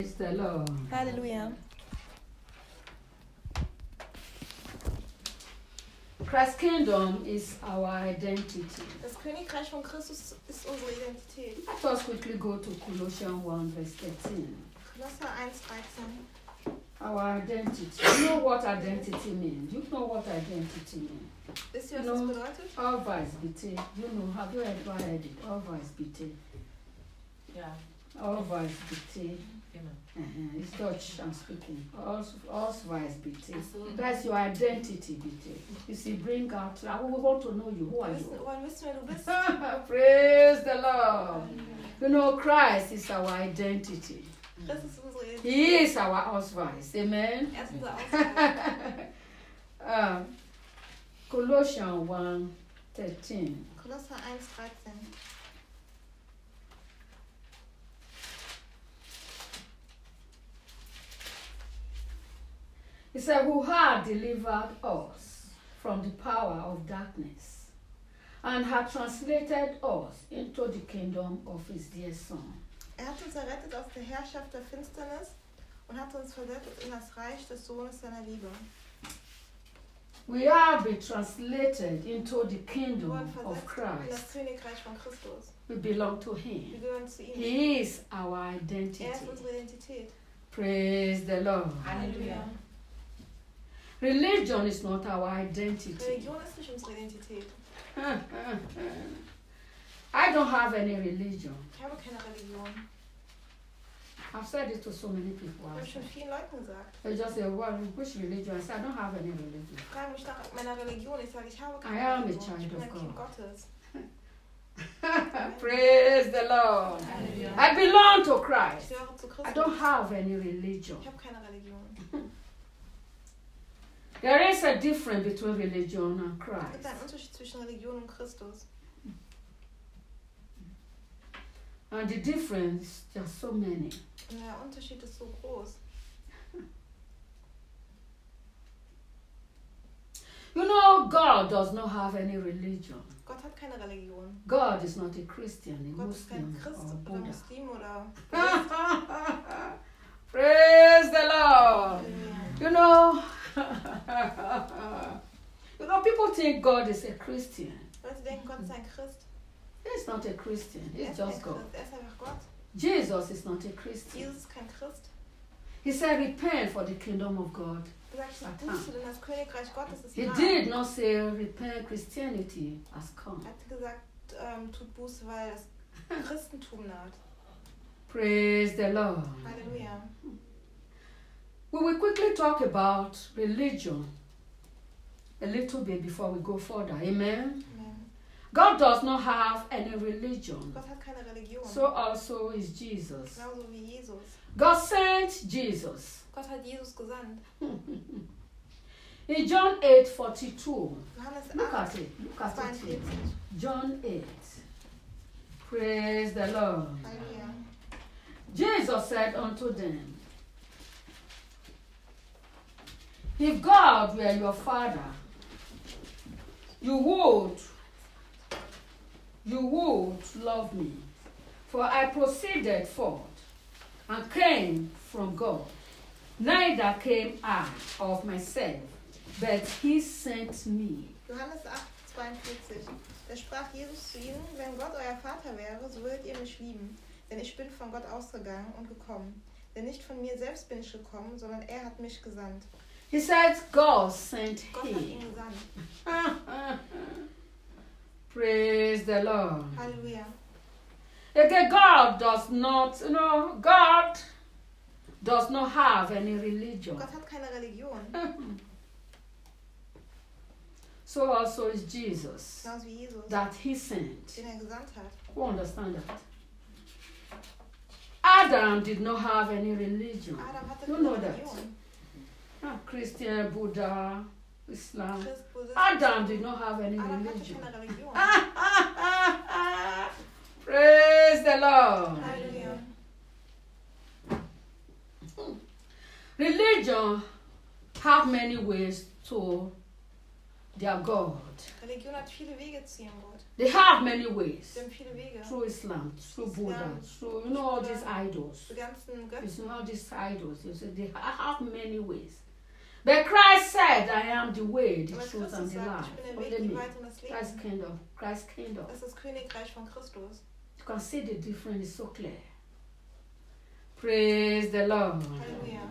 Praise the Lord. Halleluja. Christ's kingdom is our identity. Das Königreich von Christus ist unsere Identität. Let us quickly go to Colossians 1 verse 13. Kolosser 1,13. Our identity. You know what identity means? You know what identity means? Wisst ihr, was das bedeutet? Always bite. You know, have you ever heard it? Always bite. Ja, Always bite. genau. It's Dutch I'm speaking. Always bite. So. That's your identity, bite. You see, bring out. We want to know you. Who are Wir you? wollen wissen, wer du bist. Praise the Lord. You know, Christ is our identity. Christus ist unsere Identität. He is our Ausweis. Amen. Er ist unser Ausweis. Colossians 1:13. Kolosser 1,13. He said, who had delivered us from the power of darkness and had translated us into the kingdom of his dear Son. Hat uns errettet aus der Herrschaft der Finsternis und hat uns versetzt in das Reich des Sohnes seiner Liebe. We have been translated into the Wir kingdom wurden of versetzt in das Christ. Königreich von Christus. We belong to Wir him. gehören zu ihm. He is our identity. Er ist unsere Identität. Praise the Lord. Halleluja. Religion is not our identity. Religion ist nicht unsere Identität. I don't have any religion. Ich habe keine Religion. I've said it to so many people. Das habe ich schon vielen Leuten gesagt. They just say, well, which religion? I said, I don't have any religion. Die fragen mich nach meiner Religion. Ich sage, ich habe I keine am a Religion. child Ich bin of ein Kind God. Gottes. Praise the Lord. Halleluja. I belong to Ich Christ. gehöre zu I Christus. don't have any religion. Ich habe keine Religion. There is a difference between religion and Es gibt Christ. einen Unterschied zwischen Religion und Christus. And the difference, there are so many. Und der Unterschied ist so groß. You know, God does not have any religion. Gott hat keine Religion. God is not a Christian, a Gott ist kein Muslim, Christ or oder Buddha. Muslim oder Praise the Lord. Halleluja. You know, you know, people think God is a Christian. Leute denken, Gott ist ein Christ. He's not a Christian. Er He's ist kein just God. Christ. Er ist einfach Gott. Jesus is not a Christian. Jesus ist kein Christ. He said, repent for the kingdom of God. Er sagt, Buße, denn das Königreich Gottes ist He nah. did not say, repent, Christianity has come. Er hat gesagt, tut Buße, weil das Christentum naht. Praise the Lord. Halleluja. We will quickly talk about religion a little bit before we go further. Amen. Amen. God does not have any religion. Gott hat keine Religion. So also is Jesus. Genauso wie Jesus. God sent Jesus. Gott hat Jesus gesandt. In John 8:42, Johannes look 8, at it. Look at it 42. here. John 8. Praise the Lord. Halleluja. Jesus said unto them, if God were your father, you would love me, for I proceeded forth and came from God. Neither came I of myself, but he sent me. Johannes 8, 42. Da sprach Jesus zu ihnen, wenn Gott euer Vater wäre, so würdet ihr mich lieben. Denn ich bin von Gott ausgegangen und gekommen. Denn nicht von mir selbst bin ich gekommen, sondern er hat mich gesandt. He said, God sent Gott hat ihn him. gesandt. Praise the Lord. Halleluja. Again, God does not, God does not have any religion. Gott hat keine Religion. So also is Jesus Genauso wie Jesus, that he sent. den gesandt hat. Who understand that? Adam did not have any religion. Adam hatte You keine know that. Religion. Christian, Buddha, Islam. Christ, Buddhist, Adam did not have any Adam hatte religion. keine Religion. Praise the Lord. Halleluja. Religion have many ways to their God. Religion hat viele Wege zu ihrem Gott. They have many ways. Sie haben viele Wege. Through Islam, through Buddha, through all these idols. Die ganzen You see, Götzen. all these idols, you see, they have many ways. But Christ said, I am the way, the Aber truth, Christus and the sagt, life. ich bin der Only Weg, die me. Wahrheit und das Christ's Leben. kingdom. Christ's kingdom. Das ist das Königreich von Christus. You can see the difference is so clear. Praise the Lord. Halleluja.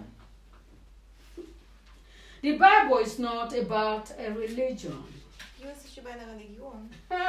The Bible is not about a religion. Die Bibel ist nicht über eine Religion.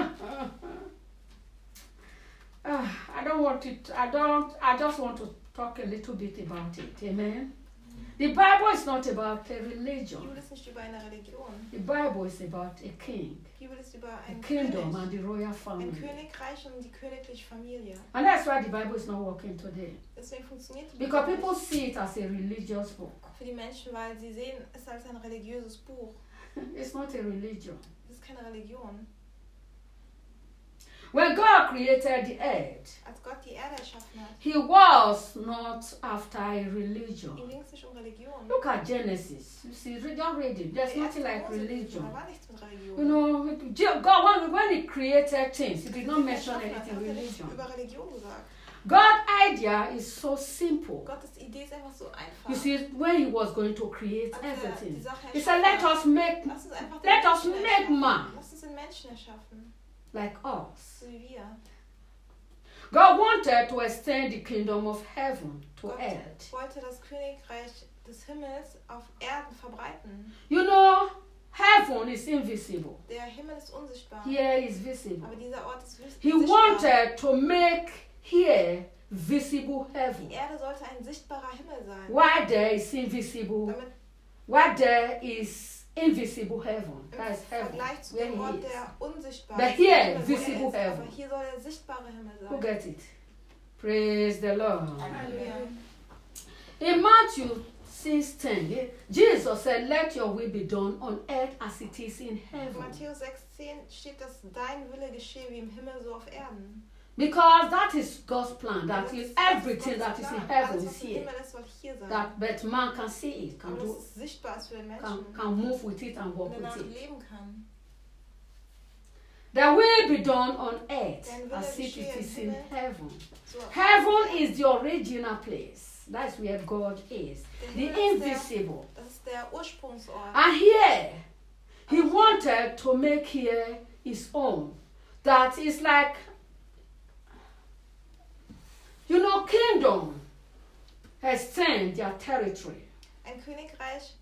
I just want to talk a little bit about it. Amen. The Bible is not about a Die religion. Bibel ist nicht über eine Religion. The Bible is about a king, Die Bibel ist über a ein kingdom, König. and the royal Ein family. Königreich und die königliche Familie. And that's why the Bible is not working today. Deswegen funktioniert die Because Bibel people nicht see it as a religious book. für die Menschen, weil sie sehen es als ein religiöses Buch. It's not a religion. Es ist keine Religion. When God created the earth, Als Gott die Erde erschaffen hat, He was not after a religion. ihm ging es nicht um Religion. Look at Genesis. You see, don't read it. There's Der nothing erste like Mose, religion. Da war nichts mit Religion. You know, God, when He created things, He did not mention Erschaffen hat, anything hat er nichts religion. über Religion gesagt. God's idea is so simple. Gottes Idee ist einfach so einfach. You see, when He was going to create Als er die everything, Sache He said, erschaffen hat, Lass uns Lass uns einfach let den us Menschen make erschaffen. man Lass uns den Menschen erschaffen, like us. so wie wir. God wanted to extend the kingdom of heaven to Gott earth. wollte das Königreich des Himmels auf Erden verbreiten. You know, heaven is invisible. Der Himmel ist unsichtbar, Here is visible. aber dieser Ort ist He sichtbar. wanted to make here visible Die heaven. Erde sollte ein sichtbarer Himmel sein, Why there is invisible, damit why there is invisible heaven. im That is heaven, Vergleich zu where dem he Ort is. der unsichtbare But here, Himmel, wo er visible ist. heaven. Aber hier soll der sichtbare Himmel Who sein. get it? Praise the Lord. Halleluja. In Matthew 6:10, Jesus said, Let your will be done on earth as it is in In heaven. Matthäus 6,10 steht, dass dein Wille geschehe wie im Himmel, so auf Erden. Because that is God's plan. That Das is ist everything Gottes that is in Plan. heaven Alles, is was im here. Himmel ist, soll hier sein. That but man can see it, can Aber dass do, es sichtbar ist für den can, Menschen. can move with it and Und walk danach with it. leben kann. That will be done on earth Dein Wille as if geschehe it im is in Himmel. heaven. So auf Heaven is the original place. That's where God is. Der The Himmel ist invisible. das ist der Ursprungsort. And here, He wanted to make here His own. That is like, you know, kingdom extend their territory. Ein Königreich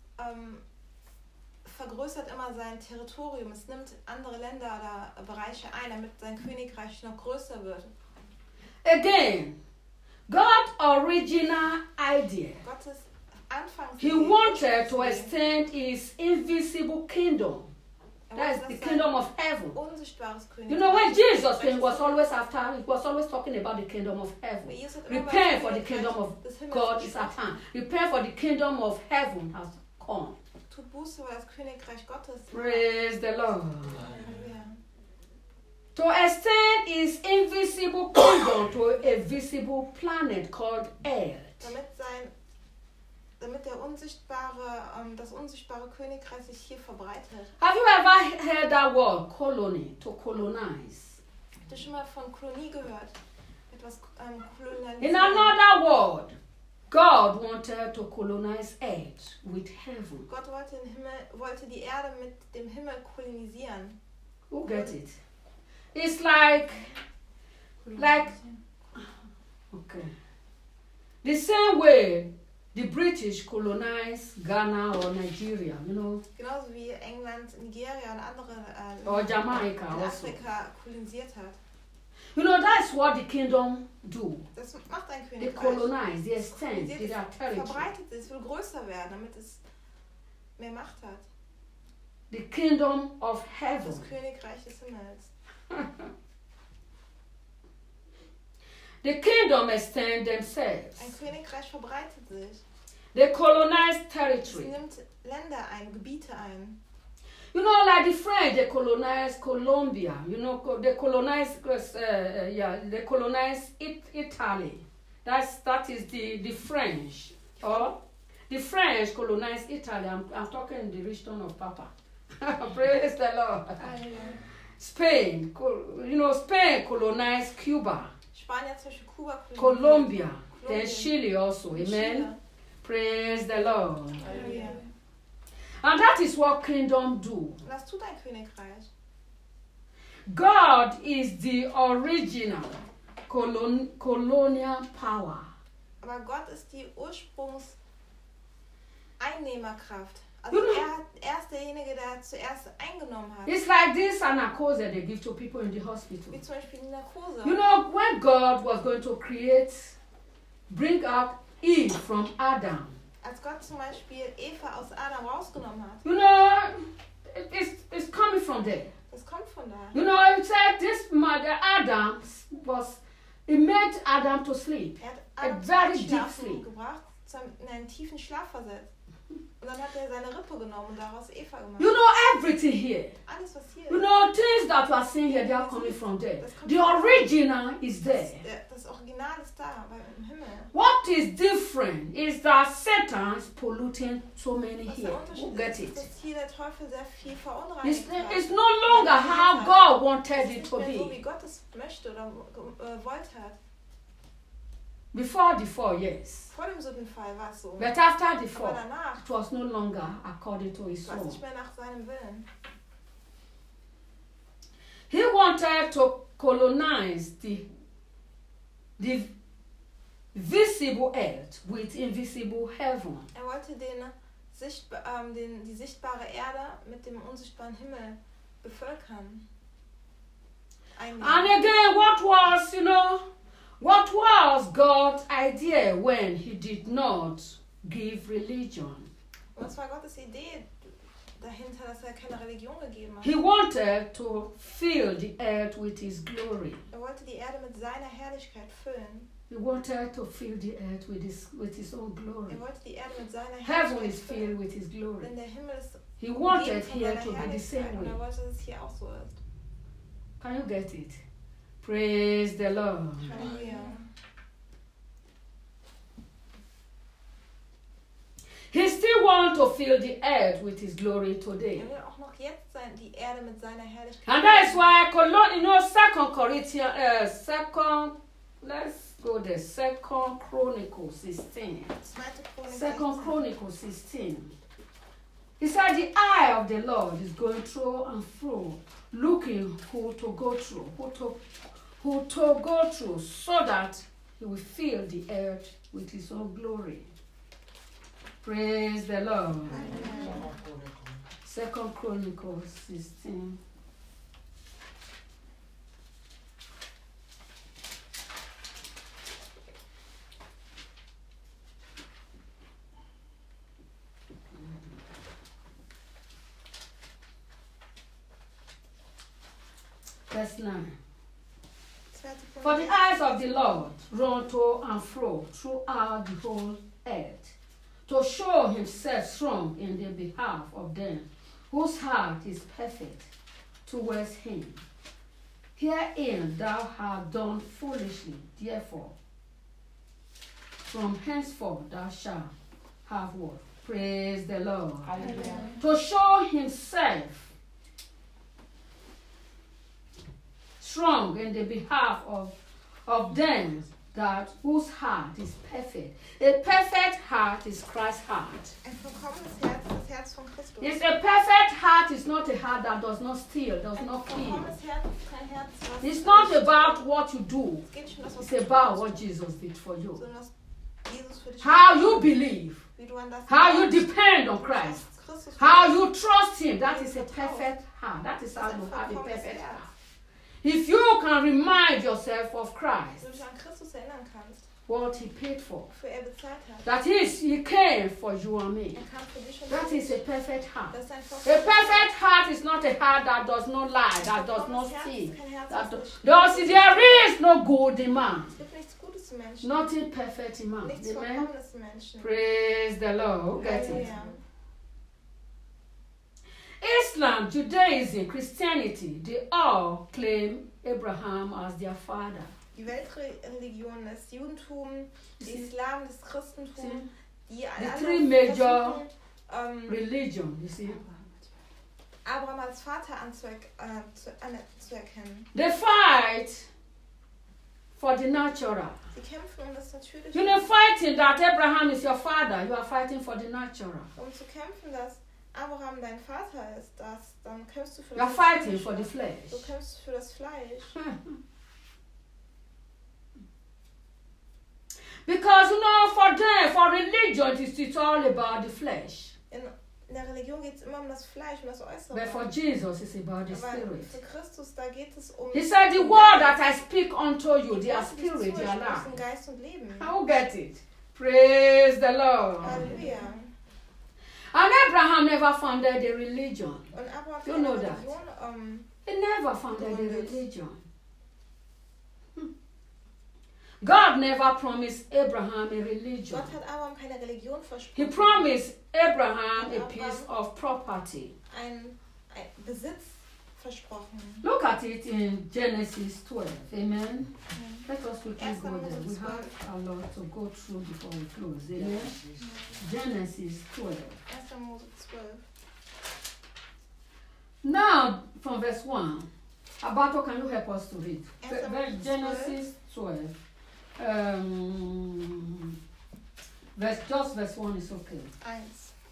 vergrößert immer sein Territorium. Es nimmt andere Länder oder Bereiche ein, damit sein Königreich noch größer wird. Again, God's original idea. Gottes Anfangs. He wanted to extend His invisible kingdom. That's the kingdom of heaven. Unsichtbares Königreich. You know, when Jesus came, he was always talking about the kingdom of heaven. Repent for the kingdom of God is at hand. Repent for the kingdom of heaven has come. Tut Buße, weil das Königreich Gottes. Praise the Lord. Halleluja. To extend His invisible kingdom to a visible planet called Earth. Damit das unsichtbare Königreich sich hier verbreitet. Have you ever heard that word, colony, to colonize? Habt ihr schon mal von Kolonie gehört? Etwas kolonialisieren. In another word, God wanted to colonize earth with heaven. Gott wollte die Erde mit dem Himmel kolonisieren. Who get it? It's like, okay. The same way the British colonized Ghana or Nigeria, you know, Genauso wie England, Nigeria und andere or Jamaica in also. Afrika kolonisiert hat. You know, that's what the kingdom do. Das macht ein They Königreich. colonize, they Es extend kolonisiert, their es territory. verbreitet sich, es will größer werden, damit es mehr Macht hat. The kingdom of Das heaven. Königreich des Himmels. The kingdom extend themselves. Ein Königreich verbreitet sich. They colonize Es territory. nimmt Länder ein, Gebiete ein. You know, like the French, they colonized Colombia. You know, they colonized, they colonized Italy. That is the French. Or the French colonized Italy. I'm talking in the region of Papa. Praise the Lord. Halleluja. Spain, Spain colonized Cuba, Spanien hat zum Beispiel Kuba kolonisiert. Colombia, then Kolumbien. Chile also. Und Amen. Chile. Praise the Lord. Halleluja. And that is what kingdom do. Und das tut ein Königreich. God is the original colonial power. Aber Gott ist die Ursprungseinnehmerkraft. Also You know- er ist derjenige, der zuerst eingenommen hat. It's like this narcose they give to people in the hospital. Wie zum Beispiel die Narkose. You know, when God was going to bring out Eve from Adam, Als Gott zum Beispiel Eva aus Adam rausgenommen hat. you know, it's coming from there. Das kommt von da. You know, it said this mother Adam it made Adam to sleep. Er hat A Adam very zum deep Schlafen sleep. gebracht, in einen tiefen Schlaf versetzt. Und dann hat er seine Rippe genommen und daraus Eva gemacht. You know, everything here. Alles, was hier You ist, know, things that we are seeing here, they are coming from there. The original is there. das Original ist da, im Himmel. What is different is that Satan is polluting so many Was here. der Who Unterschied get ist, it? dass hier der Teufel sehr viel It's, verunreinigt hat. it's no longer how God wanted Es ist it nicht to mehr so, be. wie Gott es möchte oder wollte hat. Before the fall, yes. Vor dem Sündenfall war es so. But after the Aber fall, danach it was no longer according to his war es soul. nicht mehr nach seinem Willen. He wanted to colonize the visible earth with invisible heaven. Er wollte die sichtbare Erde mit dem unsichtbaren Himmel bevölkern. Einnehmen. And again, what was God's idea when he did not give religion? Und das war Gottes Idee dahinter, dass er keine Religion gegeben hat. He wanted to fill the earth with his glory. Er wollte die Erde mit seiner Herrlichkeit füllen. He wanted to fill the earth with his own glory. Er wollte die Erde mit seiner Heaven Herrlichkeit is filled füllen. with his glory. Denn der Himmel ist He umgeben wanted von here seiner to be the Herrlichkeit same und er way. wollte, dass es hier auch so ist. Can you get it? Praise the Lord. Halleluja. He still wants to fill the earth with his glory today. Er will auch noch jetzt die Erde mit seiner Herrlichkeit And that is why, Second Corinthians, let's go there, Second Chronicles 16. Zweite Chronik Second 16. Chronicles 16. He said the eye of the Lord is going through and through, looking who to go through, who to go through, so that he will fill the earth with his own glory. Praise the Lord. Second Chronicles 16. Verse 9. Zweite For the Chronik eyes of the Lord run to and fro throughout the whole earth, to show himself strong in the behalf of them whose heart is perfect towards him. Herein thou hast done foolishly, therefore from henceforth thou shalt have what? Praise the Lord. Hallelujah. To show himself strong in the behalf of them that whose heart is perfect. A perfect heart is Christ's heart. Ein vollkommenes Herz, das Herz von Christus. Yes, a perfect heart is not a heart that does not steal, does Ein not kill. vollkommenes Herz ist kein Herz, was It's not about what you do. es geht nicht um das, was It's du about tust, what Jesus did for you. sondern was Jesus für dich How gemacht you hat. believe, Wie du an das how you glaubst, depend on wie du Christ, auf Christus how vertraust. you trust Him. That is a perfect heart. That is Das how ist ein you have a vollkommenes perfect Herz. heart. If you can remind yourself of Wenn Christ, du dich an Christus erinnern kannst, what He paid for, wofür er bezahlt hat. that is, He came for you and me. Er kam für dich und That für is a mich. perfect heart. Das ist ein A vollkommenes perfect heart is not a heart that does not lie, Herz. that does Ein not vollkommenes Herz steal. ist kein Herz, That das nicht there is no good in man, Es gibt nichts Gutes im Menschen. nothing perfect in man. Nichts Amen. Vollkommenes im Menschen. Praise the Lord. Get it? Halleluja. Islam, Judaism, Christianity, they all claim Abraham as their father. Die Weltreligionen, das Judentum, You der see? Islam, das Christentum, die alle three major versuchen, Religion, you see. Abraham als Vater anzuerkennen. They fight for the natural. Sie kämpfen um das Natürliche. You're not fighting that Abraham is your father. You are fighting for the natural. Um zu kämpfen, dass Abraham dein Vater ist, dann kämpfst du für You are das fighting Natürliche. for the flesh. Du kämpfst für das Fleisch. Because for them, for religion, it's all about the flesh. In der Religion geht es immer um das Fleisch, um das Äußere. But for Jesus, it's about the Aber spirit. für Christus, da geht es um... He said, the word that I speak unto you, they are spirit, they are life. life. Geist und Leben. I will get it. Praise the Lord. Halleluja. And Abraham never founded a religion. Und Abraham hat You keine know that. Religion, He never founded a religion. God never promised Abraham a religion. Gott hat Abraham keine Religion He versprochen. promised Abraham a piece of property. Ein Besitz versprochen. Look at it in Genesis 12. Amen. Let us quickly Erster go there. Mose We 12. have a lot to go through before we close. Amen. Genesis 12. 1. Mose 12. Now, from verse 1. Abato, can you help us to read? Erster Mose Genesis 12. Verse 1 is okay. 1.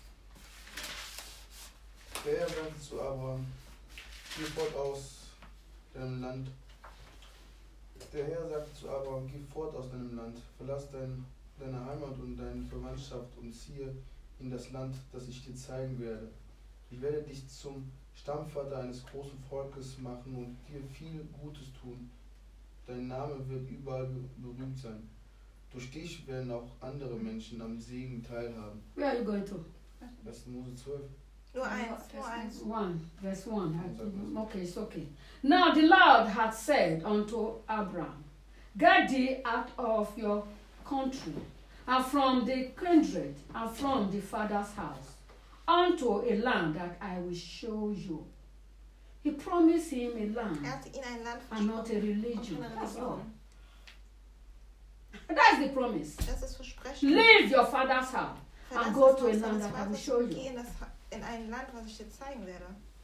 Der Herr sagte zu Abraham, geh fort aus deinem Land. Der Herr sagte zu Abraham, geh fort aus deinem Land, verlass deine Heimat und deine Verwandtschaft und ziehe in das Land, das ich dir zeigen werde. Ich werde dich zum Stammvater eines großen Volkes machen und dir viel Gutes tun. Dein Name wird überall berühmt sein. Durch dich werden auch andere Menschen am Segen teilhaben. Where are you going to? 1. Mose 12. Nur 1. 1, verse 1. Okay, it's okay. Now the Lord had said unto Abraham, get thee out of your country, and from the kindred, and from the father's house, unto a land that I will show you. He promised him a land Hat ihn ein Land and not a versprochen. religion. Und keine That's all. Religion. That's the promise. Das ist Versprechen. Leave your father's house Verlass and go das to a Haus land deines that I will Vaters show und you. geh in ein Land, was ich dir zeigen werde.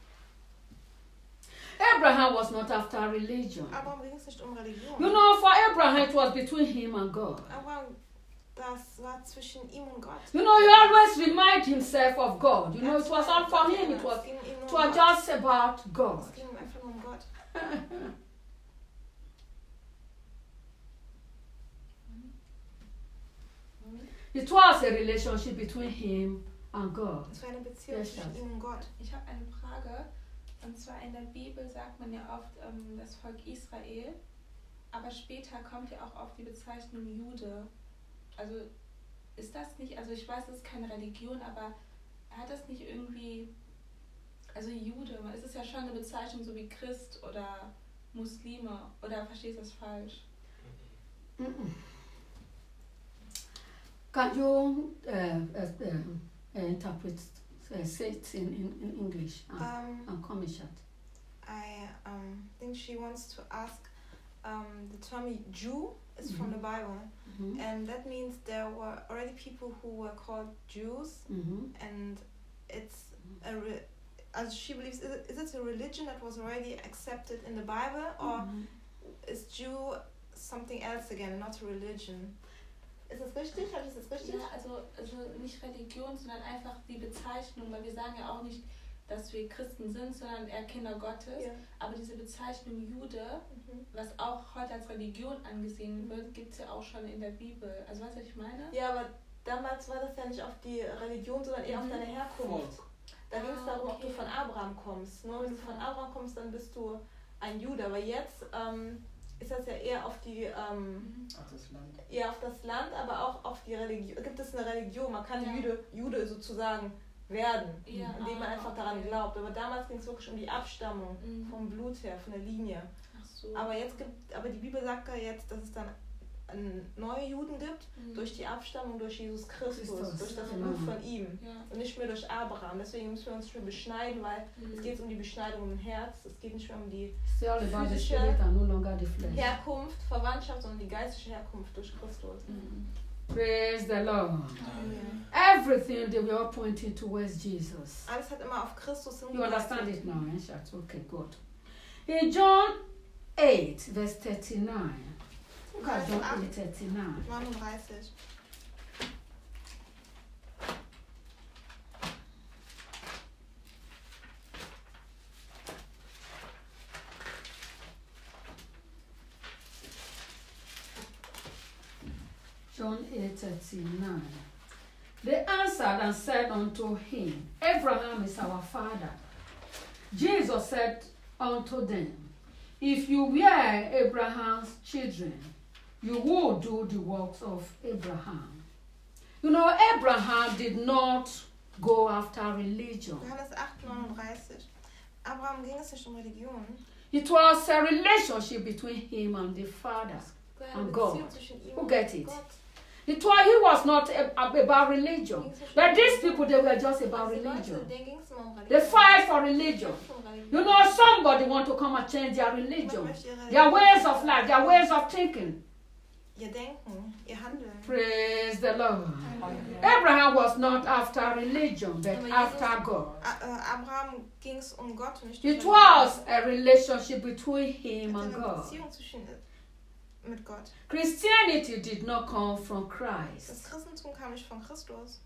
Abraham was not after religion. Abraham ging es nicht um Religion. For Abraham it was between him and God. Abraham, das war zwischen ihm und Gott. He always remind himself of God. It was all for him. It was just about God. Es ging einfach nur um Gott. It was a relationship between him and God. Es war eine Beziehung Yes, zwischen yes. ihm und Gott. Ich habe eine Frage. Und zwar in der Bibel sagt man ja oft das Volk Israel, aber später kommt ja auch auf die Bezeichnung Jude. Also ist das nicht, also ich weiß, es ist keine Religion, aber hat das nicht irgendwie, also Jude, es ist ja schon eine Bezeichnung so wie Christ oder Muslime, oder verstehst du das falsch? Can you interpret, say it in English and commission? I think she wants to ask, the term Jew is from the Bible, and that means there were already people who were called Jews, and it's as she believes, is it a religion that was already accepted in the Bible, or is Jew something else again, not a religion? Ist das richtig? Habe ich das richtig? Ja, also nicht Religion, sondern einfach die Bezeichnung, weil wir sagen ja auch nicht, dass wir Christen sind, sondern eher Kinder Gottes. Ja. Aber diese Bezeichnung Jude, was auch heute als Religion angesehen wird, gibt es ja auch schon in der Bibel. Also weißt du, was ich meine? Ja, aber damals war das ja nicht auf die Religion, sondern eher auf deine Herkunft. Da ging es darum, ob du von Abraham kommst. Nur wenn du von Abraham kommst, dann bist du ein Jude. Aber jetzt ist das ja eher auf die Auf das Land. eher auf das Land, aber auch auf die Religion. Gibt es eine Religion? Man kann Jude sozusagen werden, indem man einfach daran glaubt. Aber damals ging es wirklich um die Abstammung vom Blut her, von der Linie. Ach so. Aber die Bibel sagt ja jetzt, dass es dann neue Juden gibt, durch die Abstammung durch Jesus Christus, durch das Blut von ihm und nicht mehr durch Abraham. Deswegen müssen wir uns nicht mehr beschneiden, weil es geht um die Beschneidung im Herz, es geht nicht mehr um die physische Herkunft, Verwandtschaft, sondern die geistliche Herkunft durch Christus. Praise the Lord. Everything, they were all pointing towards Jesus. Alles hat immer auf Christus You understand hingedeutet. it now, eh, Shat? Okay, good. In John 8, verse 39. Look at John 8, 39. 39. John 8:39. They answered and said unto him, Abraham is our father. Jesus said unto them, If you were Abraham's children, you would do the works of Abraham. You know, Abraham did not go after religion. Johannes 8,39. Abraham ging es nicht Religion. It was a relationship between him and the Father. Eine And God. Beziehung zwischen ihm Who und get it? Gott. He was not about religion. But these people, they were just about Also Leute, religion. denen ging es immer um They Religion. fight for religion. You know, somebody want to come and change their religion, their ways of life, their ways of thinking. Ihr Denken, ihr Handeln. Praise the Lord. Abraham was not after religion, but after God. Abraham ging es um Gott und nicht um It Religion. was a relationship between him Er and hatte eine God. Beziehung mit Gott. Christianity did not come from Das Christ. Christentum kam nicht von Christus.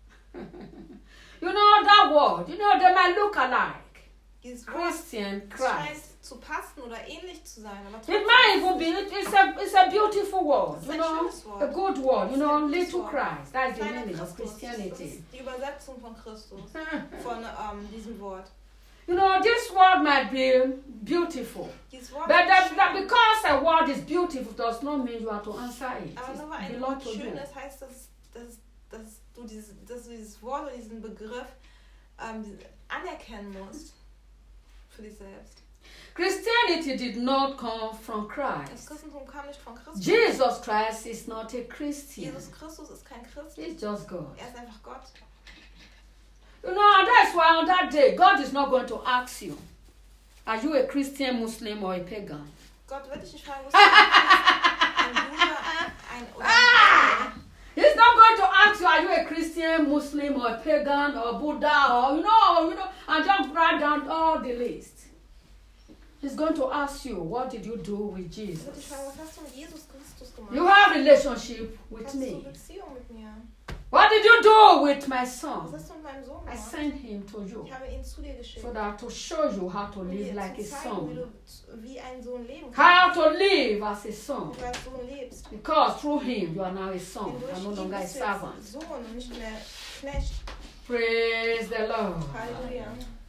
You know that word, you know, they might look alike. Dieses Wort Christian, scheint Christ. zu passen oder ähnlich zu sein, aber It trotzdem might even be, it's a beautiful word, ist you ein know, schönes Wort. a good word, you know, Ein gutes little Wort. Christ. That's the Kleiner meaning of Christus. Das Christianity. ist die Übersetzung von Christus, von diesem Wort. You know, this word might be beautiful, Dieses Wort but ist that schön, because a word is beautiful does not mean you have to answer it. aber nur weil It ein belongs Wort to schön you. ist, heißt das, dass du dieses Wort oder diesen Begriff anerkennen musst für dich selbst. Christianity did not come from Das Christ. Christentum kam nicht von Christus. Jesus Christ is not a Christian. Jesus Christus ist kein Christ. He's just God. Er ist einfach Gott. You know, and that's why on that day, God is not going to ask you, are you a Christian, Muslim, or a pagan? Gott wird dich nicht fragen, was du ein Jude, ein He's not going to ask you, are you a Christian, Muslim, or a pagan, or Buddha, or you know, and just write down all the list. He's going to ask you, what did you do with Er wird dich Jesus? fragen, was hast du mit Jesus Christus gemacht? You have relationship with Hast du me. Beziehung mit mir? What did you do with my Was son? hast du mit meinem Sohn I gemacht? sent him to you Ich habe ihn zu dir geschickt, so that to show you how to um live dir like a zu zeigen, wie son, du wie ein Sohn leben how kannst. to live as a son. Wie du als Sohn lebst. Because through him you are now a son, Denn you are durch no ihn longer a bist du jetzt servant. Sohn und nicht mehr Knecht. Praise the Lord. Halleluja.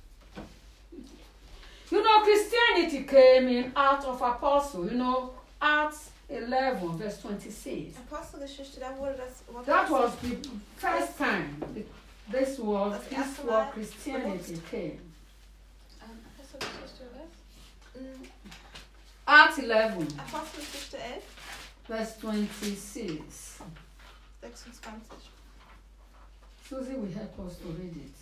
You know, Christianity came in Acts of Apostles, you know, Acts 11, verse 26. Apostelgeschichte, da wurde das Wort That was the first time this word Mal Christianity came. Apostelgeschichte, was? Acts 11, Apostelgeschichte 11, verse 26. 26. Susie will help us to read it.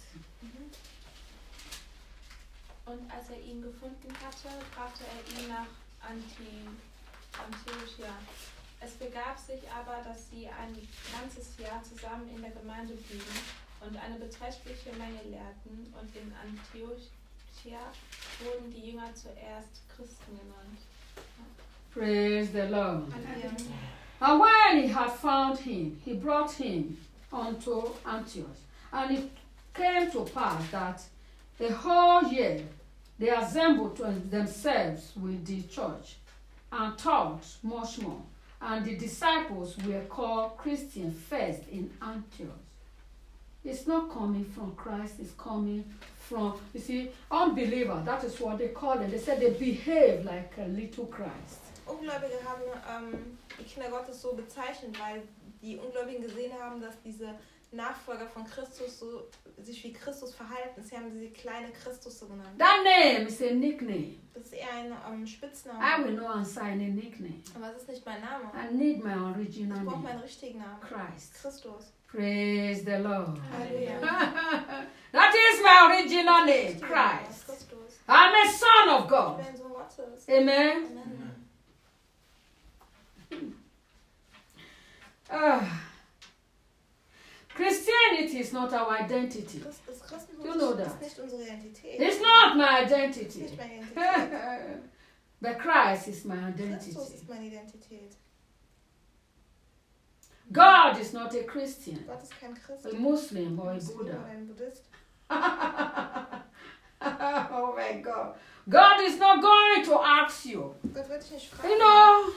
Und als er ihn gefunden hatte, brachte er ihn nach Antiochia. Es begab sich aber, dass sie ein ganzes Jahr zusammen in der Gemeinde blieben und eine beträchtliche Menge lehrten. Und in Antiochia wurden die Jünger zuerst Christen genannt. Praise the Lord. Halleluja. And when he had found him, he brought him unto Antioch. And it came to pass that the whole year they assembled themselves with the church and taught much more. And the disciples were called Christians first in Antioch. It's not coming from Christ, it's coming from, you see, unbeliever, that is what they call them. They said they behave like a little Christ. Ungläubige haben die Kinder Gottes so bezeichnet, weil die Ungläubigen gesehen haben, dass diese Nachfolger von Christus so sich wie Christus verhalten. Sie haben sie kleine Christus so genannt. That name is a nickname. Das ist eher ein Spitzname. I will not assign a nickname. Aber es ist nicht mein Name. I need my original Ich brauche name, meinen richtigen Namen. Christ. Christus. Praise the Lord. Halleluja. That is my original name, Richtiger Name ist Christ. Christus. I'm a son of Ich God. bin ein Sohn Gottes. Amen. Amen. Christianity Christianity is not our identity. Das Christentum You know that. ist nicht unsere Identität. It's not my Das ist identity. nicht meine Identität. But Christ is my identity. Christus ist meine Identität. God is not a Christian, Gott ist kein Christ. a Muslim or a Muslim oder Buddha. ein Buddhist. Oh my God. God is not going to ask you. Gott wird dich nicht fragen. You know,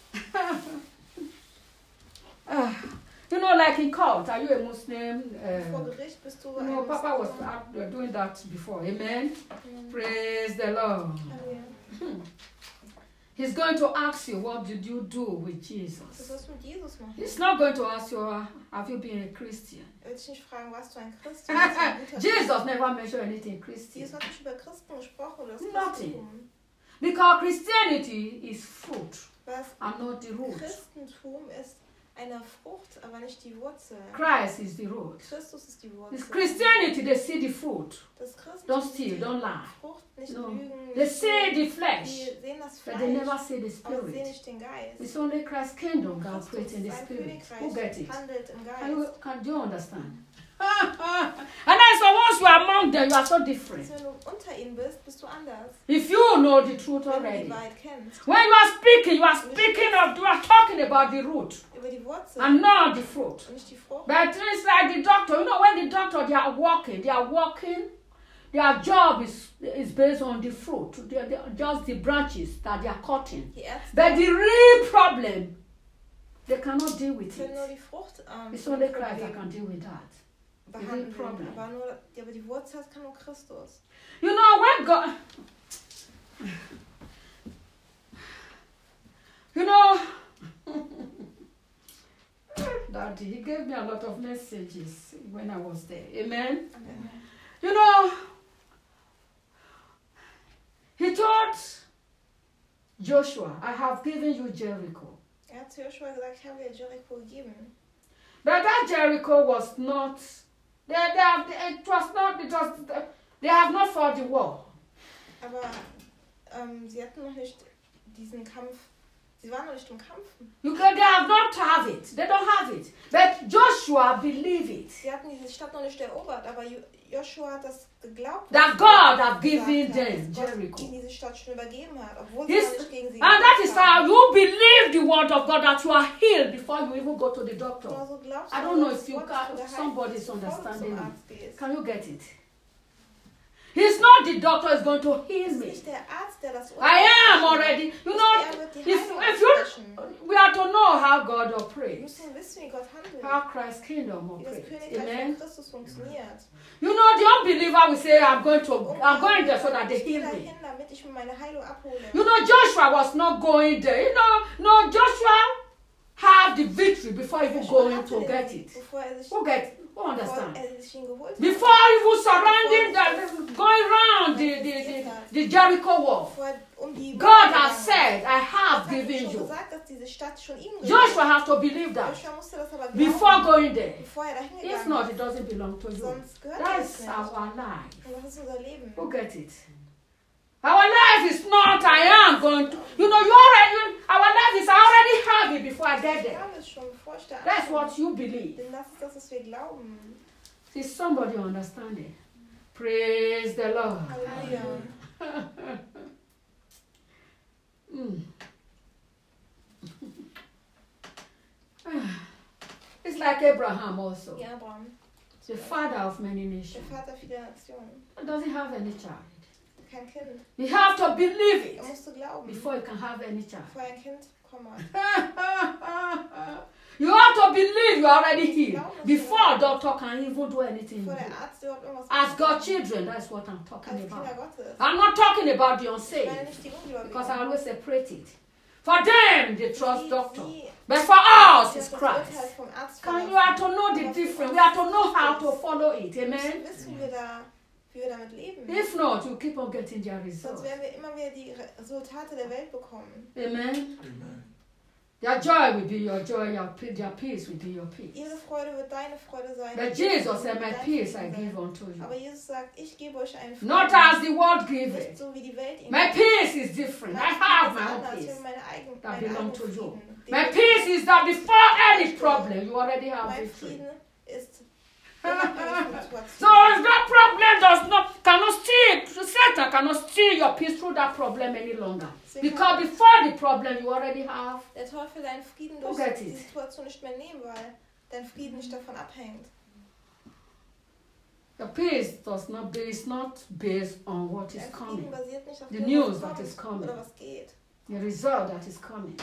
you know, like in court, are you a Muslim? Vor Gericht bist du You ein know, Papa was Muslim. doing that before. Amen. Praise the Lord. Halleluja. He's going to ask you, what did you do with Was Jesus? sollst du mit Jesus machen? He's not going to ask you, have you been a Christian? Wird dich nicht fragen, warst du ein Christ? Oder warst du ein guter Jesus never mentioned anything Christian. Jesus hat nicht über Christen gesprochen oder das Nothing. Christentum. Because Christianity is fruit Was and not the root. Christentum ist eine Frucht, aber nicht die Wurzel. Christ is the root. Christus ist die It's Wurzel. Christianity, they see the fruit. Das Christentum Don't sieht steal, die don't lie. Frucht, nicht No. lügen. They nicht see stehlen. the flesh, Die sehen das but they never Fleisch, see the aber sie sehen spirit. nicht den Geist. It's only Christ's kingdom God Christus, creates in the sein spirit. Who get Königreich, it? handelt im Can Geist. you understand? And that's why once you are among them, you are so different. Wenn du unter ihnen bist du anders. If you know the truth Wenn du already. die Wahrheit kennst. When you are speaking of, you are talking about the root Über die Wurzel and not the fruit. und nicht die Frucht. But it's like the doctor, you know, when the doctor, they are working, their job is based on the fruit, just the branches that they are cutting. Die Ärzte But the real problem, they cannot deal with können nur it. die Frucht It's only Christ that can deal with that. behandeln. Problem. Aber die Wurzel das kann nur Christus. You know, when God, you know, Daddy, he gave me a lot of messages when I was there. Amen. Amen. You know, he told Joshua, I have given you Jericho. Hat zu Joshua gesagt, ich habe dir Jericho gegeben. But that Jericho was not, they have not fought the war. Aber sie hatten noch nicht diesen Kampf, sie waren noch nicht im Kampf. They have not have it. They don't have it. But Joshua believed it. Sie hatten diese Stadt noch nicht erobert, aber Joshua hat das geglaubt. That God have given them dass Gott Jericho. ihnen diese Stadt schon übergeben hat, obwohl This- sie noch nicht gegen sie And that is gekämpft haben. how you believe the word of God that you are healed before you even go to the doctor. Genauso glaubst I du, don't know dass if you Gott can, von der Heilung somebody is bevor du understanding zum me. Arzt gehst. Can you get it? He's not the doctor is going to heal Es ist me. nicht der Arzt, der das I am already. You know, Er wird die if Heilung you, aussprechen. we have to know how God Wir operates, müssen wissen, wie Gott handelt. how Christ's kingdom Wie das operates. Königreich Amen. von Christus funktioniert. You know, the unbeliever will say, I'm going there so that they Ich gehe heal me. dahin, damit ich mir meine Heilung abhole. You know, Joshua was not going there. You know, no, Joshua had the victory before even Joshua going hatte to den get Sieg, it. Bevor er sich, Who get it? Who bevor understand? er sich ihn geholt hat. Before even surrounding, going around the Jericho wall. Bevor er die God Mauer has gegangen said, I ist. have Gott hat given schon you. gesagt, dass diese Stadt schon ihm gehört. Joshua has to believe that Joshua musste das aber glauben, before going there. bevor er dahin If gegangen not, ist. it doesn't belong to you. Sonst gehört That es is nicht. our life. Und das ist unser Leben. Who get it? Our life is not, I am going to, you know, our life is, I already have it before I get Ich there. glaube es schon, bevor ich da That's ankomme. what you believe. Denn das ist das, was wir glauben. See, somebody understand it. Praise the Lord. Halleluja. It's like Abraham also, Wie Abraham, the father of many der nations. Vater vieler Nationen. Doesn't have any child. Kein Kind. You have to believe it Er musste glauben, before you can have any child. bevor er ein Kind bekommen hat. You have to believe you are already healed before a doctor can even do anything. Bevor der Arzt überhaupt irgendwas As machen God kann. children, that's what I'm talking Als Kinder about. Gottes. I'm not talking about the Ich meine unsaved nicht die because I Ungläubigen. always separate it. For them, they trust Sie- doctor. sie- But for us, sie it's hat das Urteil Christ. vom Arzt Can you verlassen. have to know the difference? We have to know how to follow it. Wir müssen Amen. wissen, wie wir damit leben. If not, you keep on getting their Sonst results. werden wir immer wieder die Resultate der Welt bekommen. Amen. Amen. Their joy will be your joy, their peace will be your peace. Ihre Freude wird deine Freude sein. But Jesus said, My Dein peace I Frieden give sein. unto you. Aber Jesus sagt, ich gebe euch einen Not Frieden. as the world give Nicht it. so wie die Welt ihn My gibt. peace is different. I Mein have Frieden my ist own anders. Ich peace habe meinen that eigenen belong to you. Frieden. My peace is that before any problem, you already have Mein victory. Frieden ist, wenn So if that problem Satan cannot steal your peace through that problem any longer. Because before the problem you already have. Der Teufel deinen Frieden durch die Situation nicht mehr nehmen, weil dein Frieden nicht davon abhängt. The peace is not based on what is coming. Basiert nicht auf the news that is coming. Oder was geht. The result that is coming.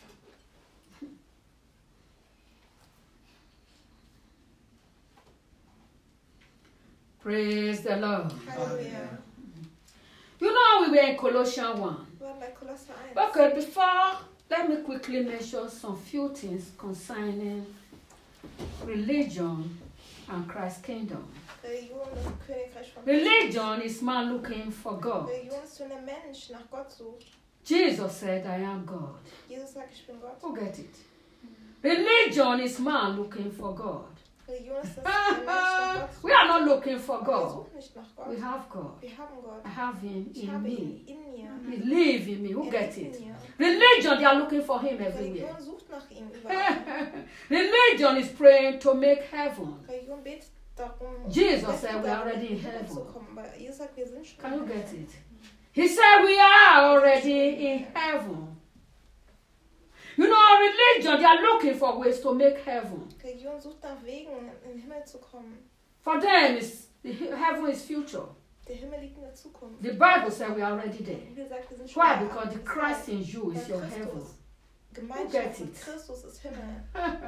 Praise the Lord. Halleluja. You know we were in Colossians 1. Wir waren bei Kolosser 1. Okay, before, let me quickly mention some few things concerning religion and Christ's kingdom. Religion, das Königreich von Religion is man looking for God. Religion ist, wenn der Mensch nach Gott sucht. Jesus said, I am God. Jesus sagt, ich bin Gott. Who get it? Religion is man looking for God. Religion ist, dass der Mensch nach Gott sucht. We are not looking for Wir God. suchen nicht nach Gott. We have God. Wir haben Gott. I have Him Ich in habe me. ihn in mir. He lives in me. Who Er get lebt it? in mir. Religion, they are looking for Him everywhere. Religion sucht nach ihm überall. Religion is praying to make heaven. Religion betet darum, Jesus said we are already in Himmel heaven. zu kommen, weil Jesus sagt, wir sind schon Can im you Himmel. get it? He said we are already in heaven. You know, religion, they are looking for ways to make heaven. Religion sucht nach Wegen, in den Himmel zu kommen. For them, heaven is future. Der Himmel liegt in der Zukunft. The Bible says we are already there. Die Bibel sagt, wir sind schon Why? da. Because the Christ in you is Weil your Christus, heaven. Gemeinschaft Who mit get it? Christus ist Himmel.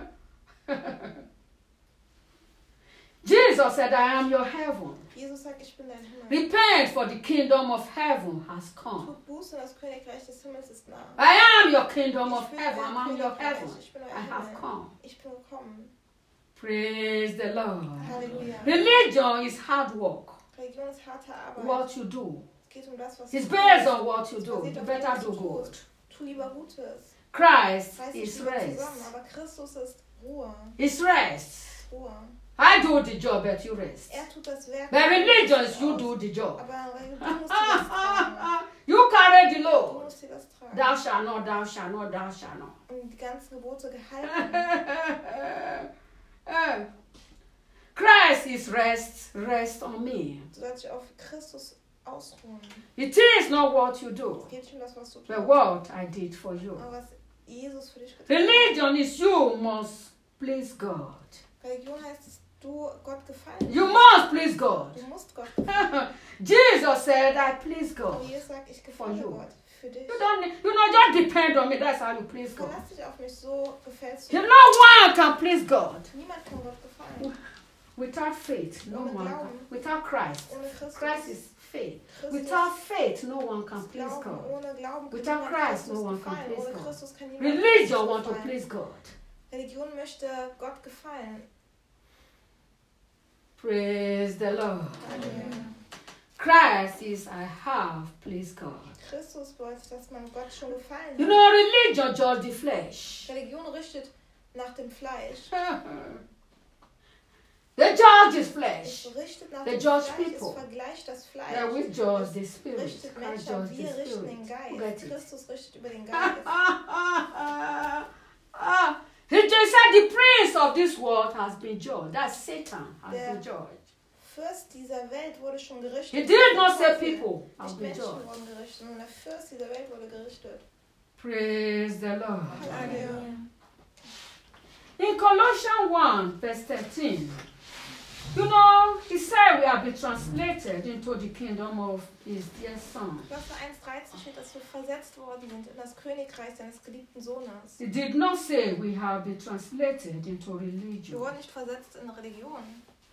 Jesus said, I am your heaven. Jesus sagt, ich bin dein Himmel. Repent, for the kingdom of heaven has come. Tut Buße, das Königreich des Himmels ist nah. I am your kingdom of Ich bin heaven. euer I am your Königreich. heaven. Ich bin euer I have Himmel. come. Ich bin gekommen. Praise the Lord. Halleluja. Religion is hard work. Religion ist harte Arbeit. What you do. Es geht um das, was It's du based tust. on what you do. Basiert You auf dem, better was do du good. tust. Tu lieber Gutes. Christ Reiß dich is lieber rest. zusammen, aber Christus ist Ruhe. It's rest. Ruhe. I do the job, but you rest. Er tut das Werk. But religion is you do the job. Aber Religion musst du das tragen. You carry the Du load. musst dir das tragen. Thou shalt not, thou shalt not, thou shalt not. Und die ganzen Gebote gehalten. Christ is rest on me. Du sollst dich auf Christus ausruhen. It is not what you do, Es geht nicht um das, was du but tust, what I did for you. aber was Jesus für dich getan hat. Religion is you must please God. Religion heißt, dass du Gott gefallen You musst. must please God. Du musst Gott gefallen. Jesus said, I please Und God. Jesus sagt, ich gefalle For you. Gott für dich. You know, just depend on me. That's how you please God. Verlass dich auf mich, so gefällst You du. no one can please God. Niemand kann Gott gefallen. Without faith, no Ohne one can. Glauben. Without Christ. Ohne Christus. Christ is faith. Christus Without faith, no one can ist please Glauben. God. Ohne Glauben kann Without niemand Christ, Christus no one can gefallen. please Ohne God. Christus kann niemand Religion Christus want to gefallen. please God. Religion möchte Gott gefallen. Praise the Lord. Halleluja. Christ is I have pleased God. Christus wollte, dass man Gott schon gefallen You hat. know, religion judge the flesh. Religion richtet nach dem Fleisch. They judge his Es flesh. richtet nach They dem judge Fleisch, people. es vergleicht das Fleisch. Yeah, we judge the Es spirit. richtet Christ Menschen, judge the wir richten den spirit. Who Geist. get it? Christus richtet über den Geist. He just said the prince of this world has been judged. That's Satan has Yeah. been judged. Fürst dieser Welt wurde schon gerichtet. He did not say Der Teufel. people have Nicht been Menschen judged. wurden gerichtet, sondern der Fürst dieser Welt wurde gerichtet. Praise the Lord. Halleluja. In Colossians 1, verse 13, you know, he said we have been translated into the kingdom of his dear son. Kolosser 1,13 steht, dass wir versetzt worden sind in das Königreich seines geliebten Sohnes. He did not say we have been translated into Wir religion. wurden nicht versetzt in Religion.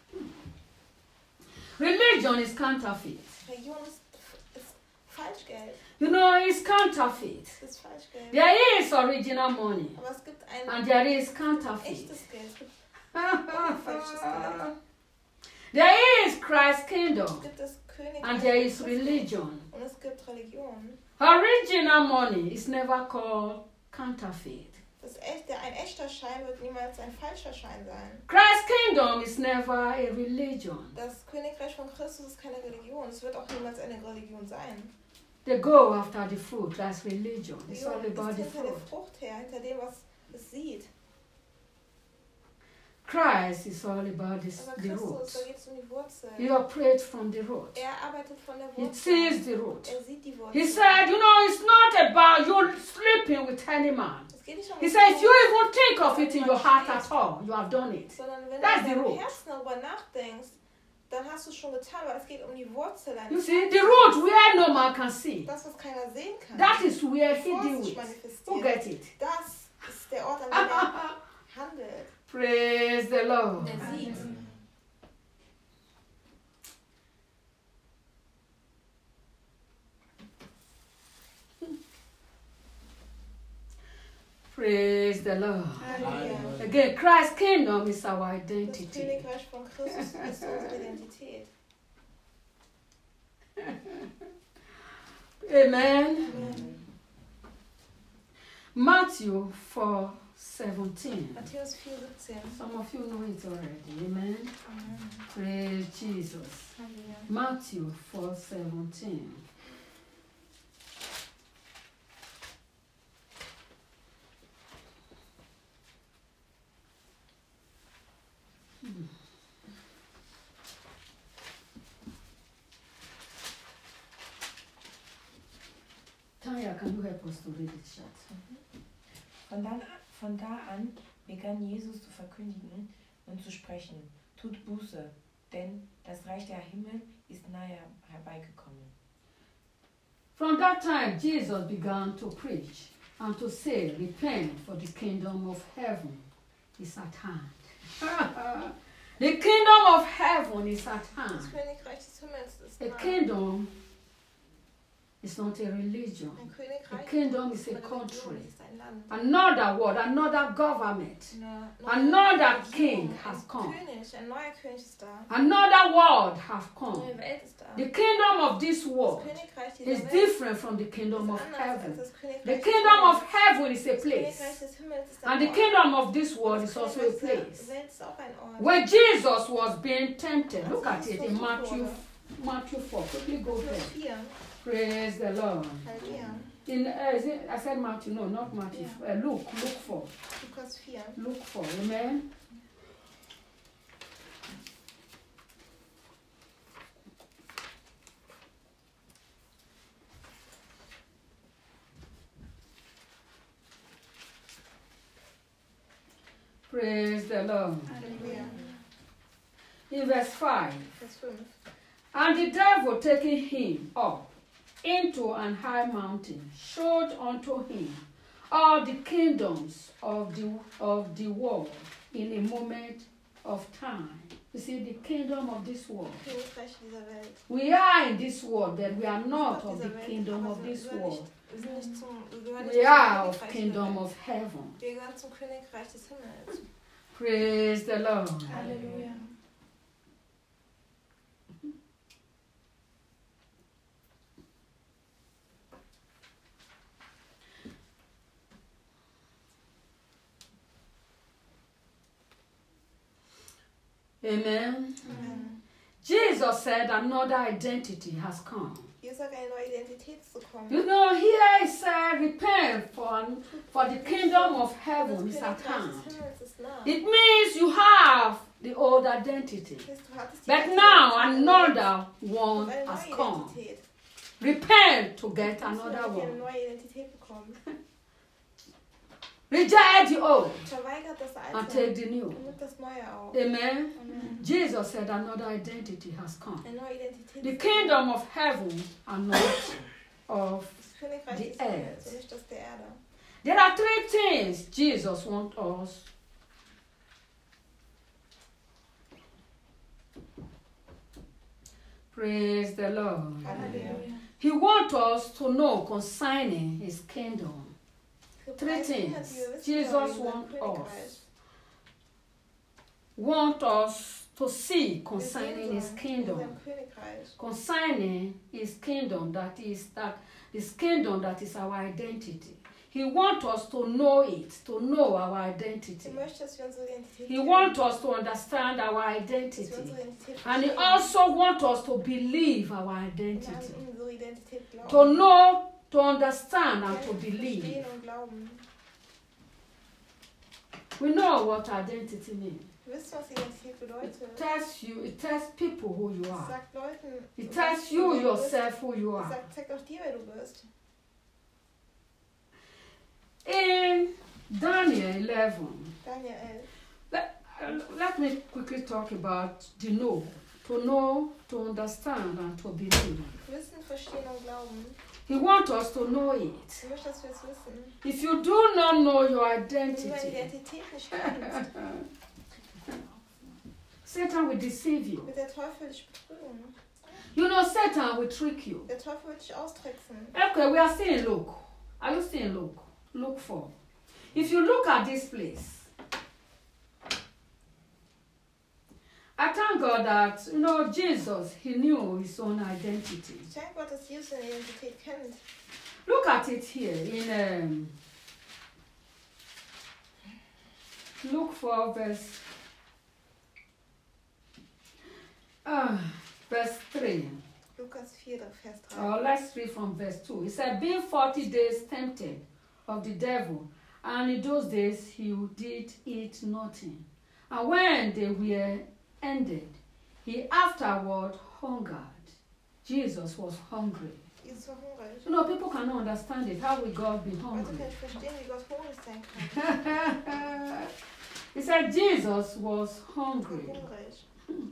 Religion is counterfeit. Religion ist Falschgeld. You know, it's counterfeit. Es ist Falschgeld. There is original money Aber es gibt ein and there is counterfeit. echtes Geld. Es gibt falsches Geld. There is Christ's Es kingdom gibt das Königreich and there is Christus religion. und es gibt Religion. Original money is never called counterfeit. Ein echter Schein wird niemals ein falscher Schein sein. Christ's kingdom is never a religion. Das Königreich von Christus ist keine Religion. Es wird auch niemals eine Religion sein. They go after the fruit, that's religion. It's all Religion about ist the hinter der fruit. Frucht her, hinter dem, was es sieht. Christ is all about Aber the Christus, root. da geht es die Wurzel. He operates from the root. Arbeitet von der He Wurzel. sees the root. Sieht die Wurzel. He said, it's not about you sleeping with any man. Es geht nicht um He says, you even think of it in your heart at all. You have done it. sondern wenn That's du the in deinem root. Herzen darüber nachdenkst, dann hast du es schon getan, weil es geht um die Wurzel deines You see, the root where no man can see. Das, was keiner sehen kann. That is where he bevor es deals sich with. manifestiert. Who get it? Das ist der Ort, an dem er handelt. Praise the Lord. Er sieht. Praise the Lord. Halleluja. Again, Christ's kingdom is our Das identity. Königreich von Christus ist unsere Identität. Amen. Amen. Matthew 4:17. Matthäus 4,17. Some of you know it already. Amen. Amen. Praise Jesus. Halleluja. Matthew 4:17. Tanya, can you help us to read it, chat? Von da an begann Jesus zu verkündigen und zu sprechen: Tut Buße, denn das Reich der Himmel ist nahe herbeigekommen. From that time, Jesus began to preach and to say, repent, for the kingdom of heaven is at hand. The kingdom of heaven is at hand. Das Königreich des Himmels ist A nah. kingdom is not a religion. Ein Königreich A kingdom is ist a eine Religion, country. es ist ein Land. Another word, another government. Eine Another Regierung, king ein has come. König, ein neuer König ist da. Another world has Eine come. neue Welt ist da. The kingdom of this Das world Königreich is dieser Welt different from the kingdom ist of anders als heaven. das Königreich The des kingdom Himmels. of heaven is a Das Königreich place. des Himmels ist ein And the Ort. kingdom of this world Das is also a Königreich der place. Welt ist auch ein Ort. When Jesus was being tempted, look at it in Matthew 4. Quickly go Matthäus there. 4. Praise the Lord. Halleluja. I said Matthew, no, not Matthew. Luke 4. Lukas 4. Luke 4. Amen. Praise the Lord. Halleluja. In verse 5. Vers 5. And the devil taking him up into an high mountain showed unto him all the kingdoms of the world in a moment of time. You see, the kingdom of this world. Königreich dieser Welt. We are in this world, but we are not Gott of dieser the Welt, kingdom aber of wir this gehören world. wir sind nicht wir gehören nicht We zum are of Königreich kingdom der Welt. of heaven. Wir gehören zum Königreich des Himmels. Praise the Lord. Halleluja. Amen. Amen. Jesus said another identity has come. Jesus sagt, eine neue Identität zu kommen. You know, here it said, repent, for the kingdom of heaven Das is at Königreich hand. des Himmels ist nah. It means you have the old identity. Das heißt, du hattest die But alte now Identität another und one eine has neue come. Identität. Repent to get Du musst another wirklich eine one. neue Identität bekommen. Reject the old Verweigert das and Alte take the new. und nimmt das Neue auf. Amen. Amen. Jesus said another identity has come. Eine neue Identität. The kingdom of heaven and not of. Das Königreich the des Himmels earth. und nicht das der Erde. There are three things Jesus wants us. Praise the Lord. Halleluja. He wants us to know concerning his kingdom. Für Three drei Dinge, things. die wir wissen Jesus sollen über wants das Königreich. Want us to see Wir concerning sehen his sollen in kingdom. seinem Königreich. Concerning his kingdom, this kingdom that is our identity. He wants us to know it, to know our identity. Er möchte, dass wir unsere Identität He kennen, wants us to understand our dass wir identity. unsere Identität And he verstehen also wants us to believe our und an identity. unsere Identität glauben. To know, to understand, and to Kennen, believe. verstehen und glauben. We know what identity means. Wisst ihr, was Identität bedeutet? It tells people who you Es are. sagt Leuten, It was tells du you bist. yourself who you Es are. zeigt auch dir, wer du bist. In Daniel 11, Daniel 11. let me quickly talk about the know. To know, to understand, and to believe. Wissen, verstehen und glauben. He wants us to know it. Ich möchte, dass wir es wissen. If you do not know your Wenn du deine identity, Identität nicht kennst, Satan will deceive you. wird der Teufel dich betrügen. You know, Satan will trick you. Der Teufel wird dich austricksen. Okay, we are still in Luke. Are you still in Luke? Luke 4. If you look at this place, I thank God that, Jesus, he knew his own identity. Ich danke Gott, dass Jesus seine Identität kennt. Look at it here in Luke 4, verse 3. Lukas 4, Vers 3. Or let's read from verse 2. It said, being 40 days tempted of the devil, and in those days he did eat nothing. And when they were ended, he afterward hungered. Jesus was hungry. Jesus war hungrig. People cannot understand it. How will God be Leute hungry? können nicht verstehen, wie Gott hungrig sein kann. He said Jesus was Er war hungry. hungrig.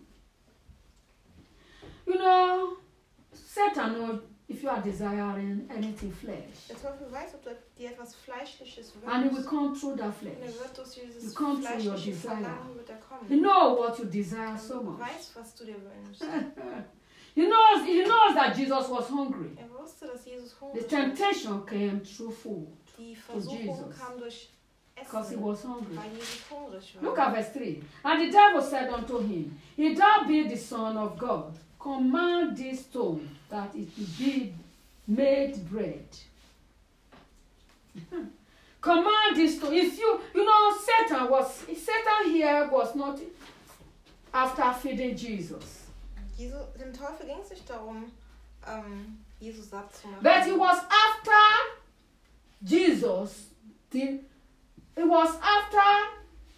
Satan knows if you are desiring anything flesh. Der Teufel weiß, ob du dir etwas Fleischliches And he will wünschst. come through that Und flesh. er wird durch dieses You come through your fleischliche desire. Verlangen wird er kommen. He knows what you desire so Du much. weißt, was du dir wünschst. He knows that Jesus was hungry. Er wusste, dass Jesus The hungrig ist. temptation came through food Die Versuchung Jesus. kam durch because he Essen, was hungry. weil Jesus hungrig war. Look at verse 3. And the devil said unto him, if thou be the Son of God, command this stone that it be made bread. Command this stone. If Satan here was not after feeding Jesus. Dem Teufel ging es nicht darum, Jesus satt zu machen. But it was after Jesus, it was after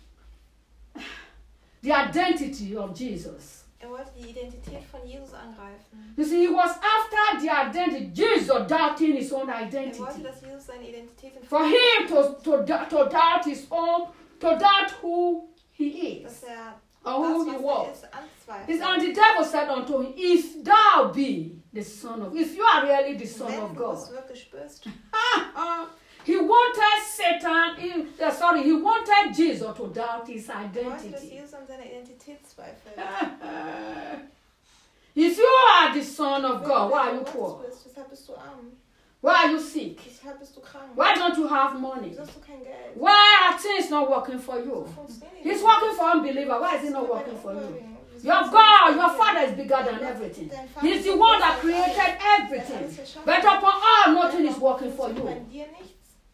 the identity of Jesus. Er wollte die Identität von Jesus angreifen. You see, it was after the identity, Jesus doubting his own Er identity. wollte, dass Jesus seine Identität in For him to doubt his own, to doubt who he dass is, er or das, who he was er was. ist, anzweifelt. And the devil said unto him, if thou be the Son of, if you are really the Son Wenn of du es God. wirklich bist, He wanted he wanted Jesus to doubt his er wollte, dass identity. Jesus an seiner Identität zweifelt. If you are the Son of God, why are you Wenn du poor? Gottes bist, weshalb bist du arm? Why are you sick? Weshalb bist du krank? Why don't you have money? Wieso hast du kein Geld? Why are things not working for you? Wieso funktioniert die He's nicht? working for unbeliever. Why is he not Wieso working for you? Ungläubigen? Wieso Your funktioniert God, die your nicht? Father is bigger than Dein everything. Vater He's ist the größer one that als created alles. Er hat everything. alles erschaffen. But upon all, nothing is Dennoch working for funktioniert you. bei dir nichts.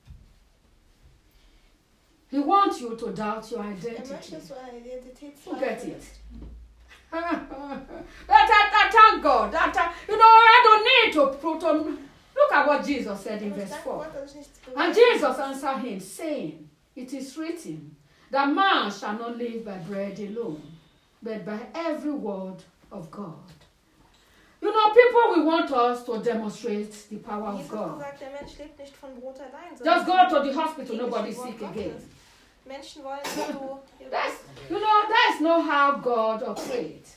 He wants you to doubt your Er möchte, identity. dass du eine Identität Forget it. zweifelst. I thank God. I don't need to look at what Jesus said in Aber ich verse danke 4. Gott, dass ich nichts And beweise. Jesus answered him, saying, it is written, that man shall not live by bread alone, but by every word of God. People will want us to demonstrate the power of Jesus hat God. gesagt, der Mensch lebt nicht von Brot allein, Just sondern go to the hospital, von nobody's Wort sick Gottes. again. Menschen wollen, dass du That's not how God operates.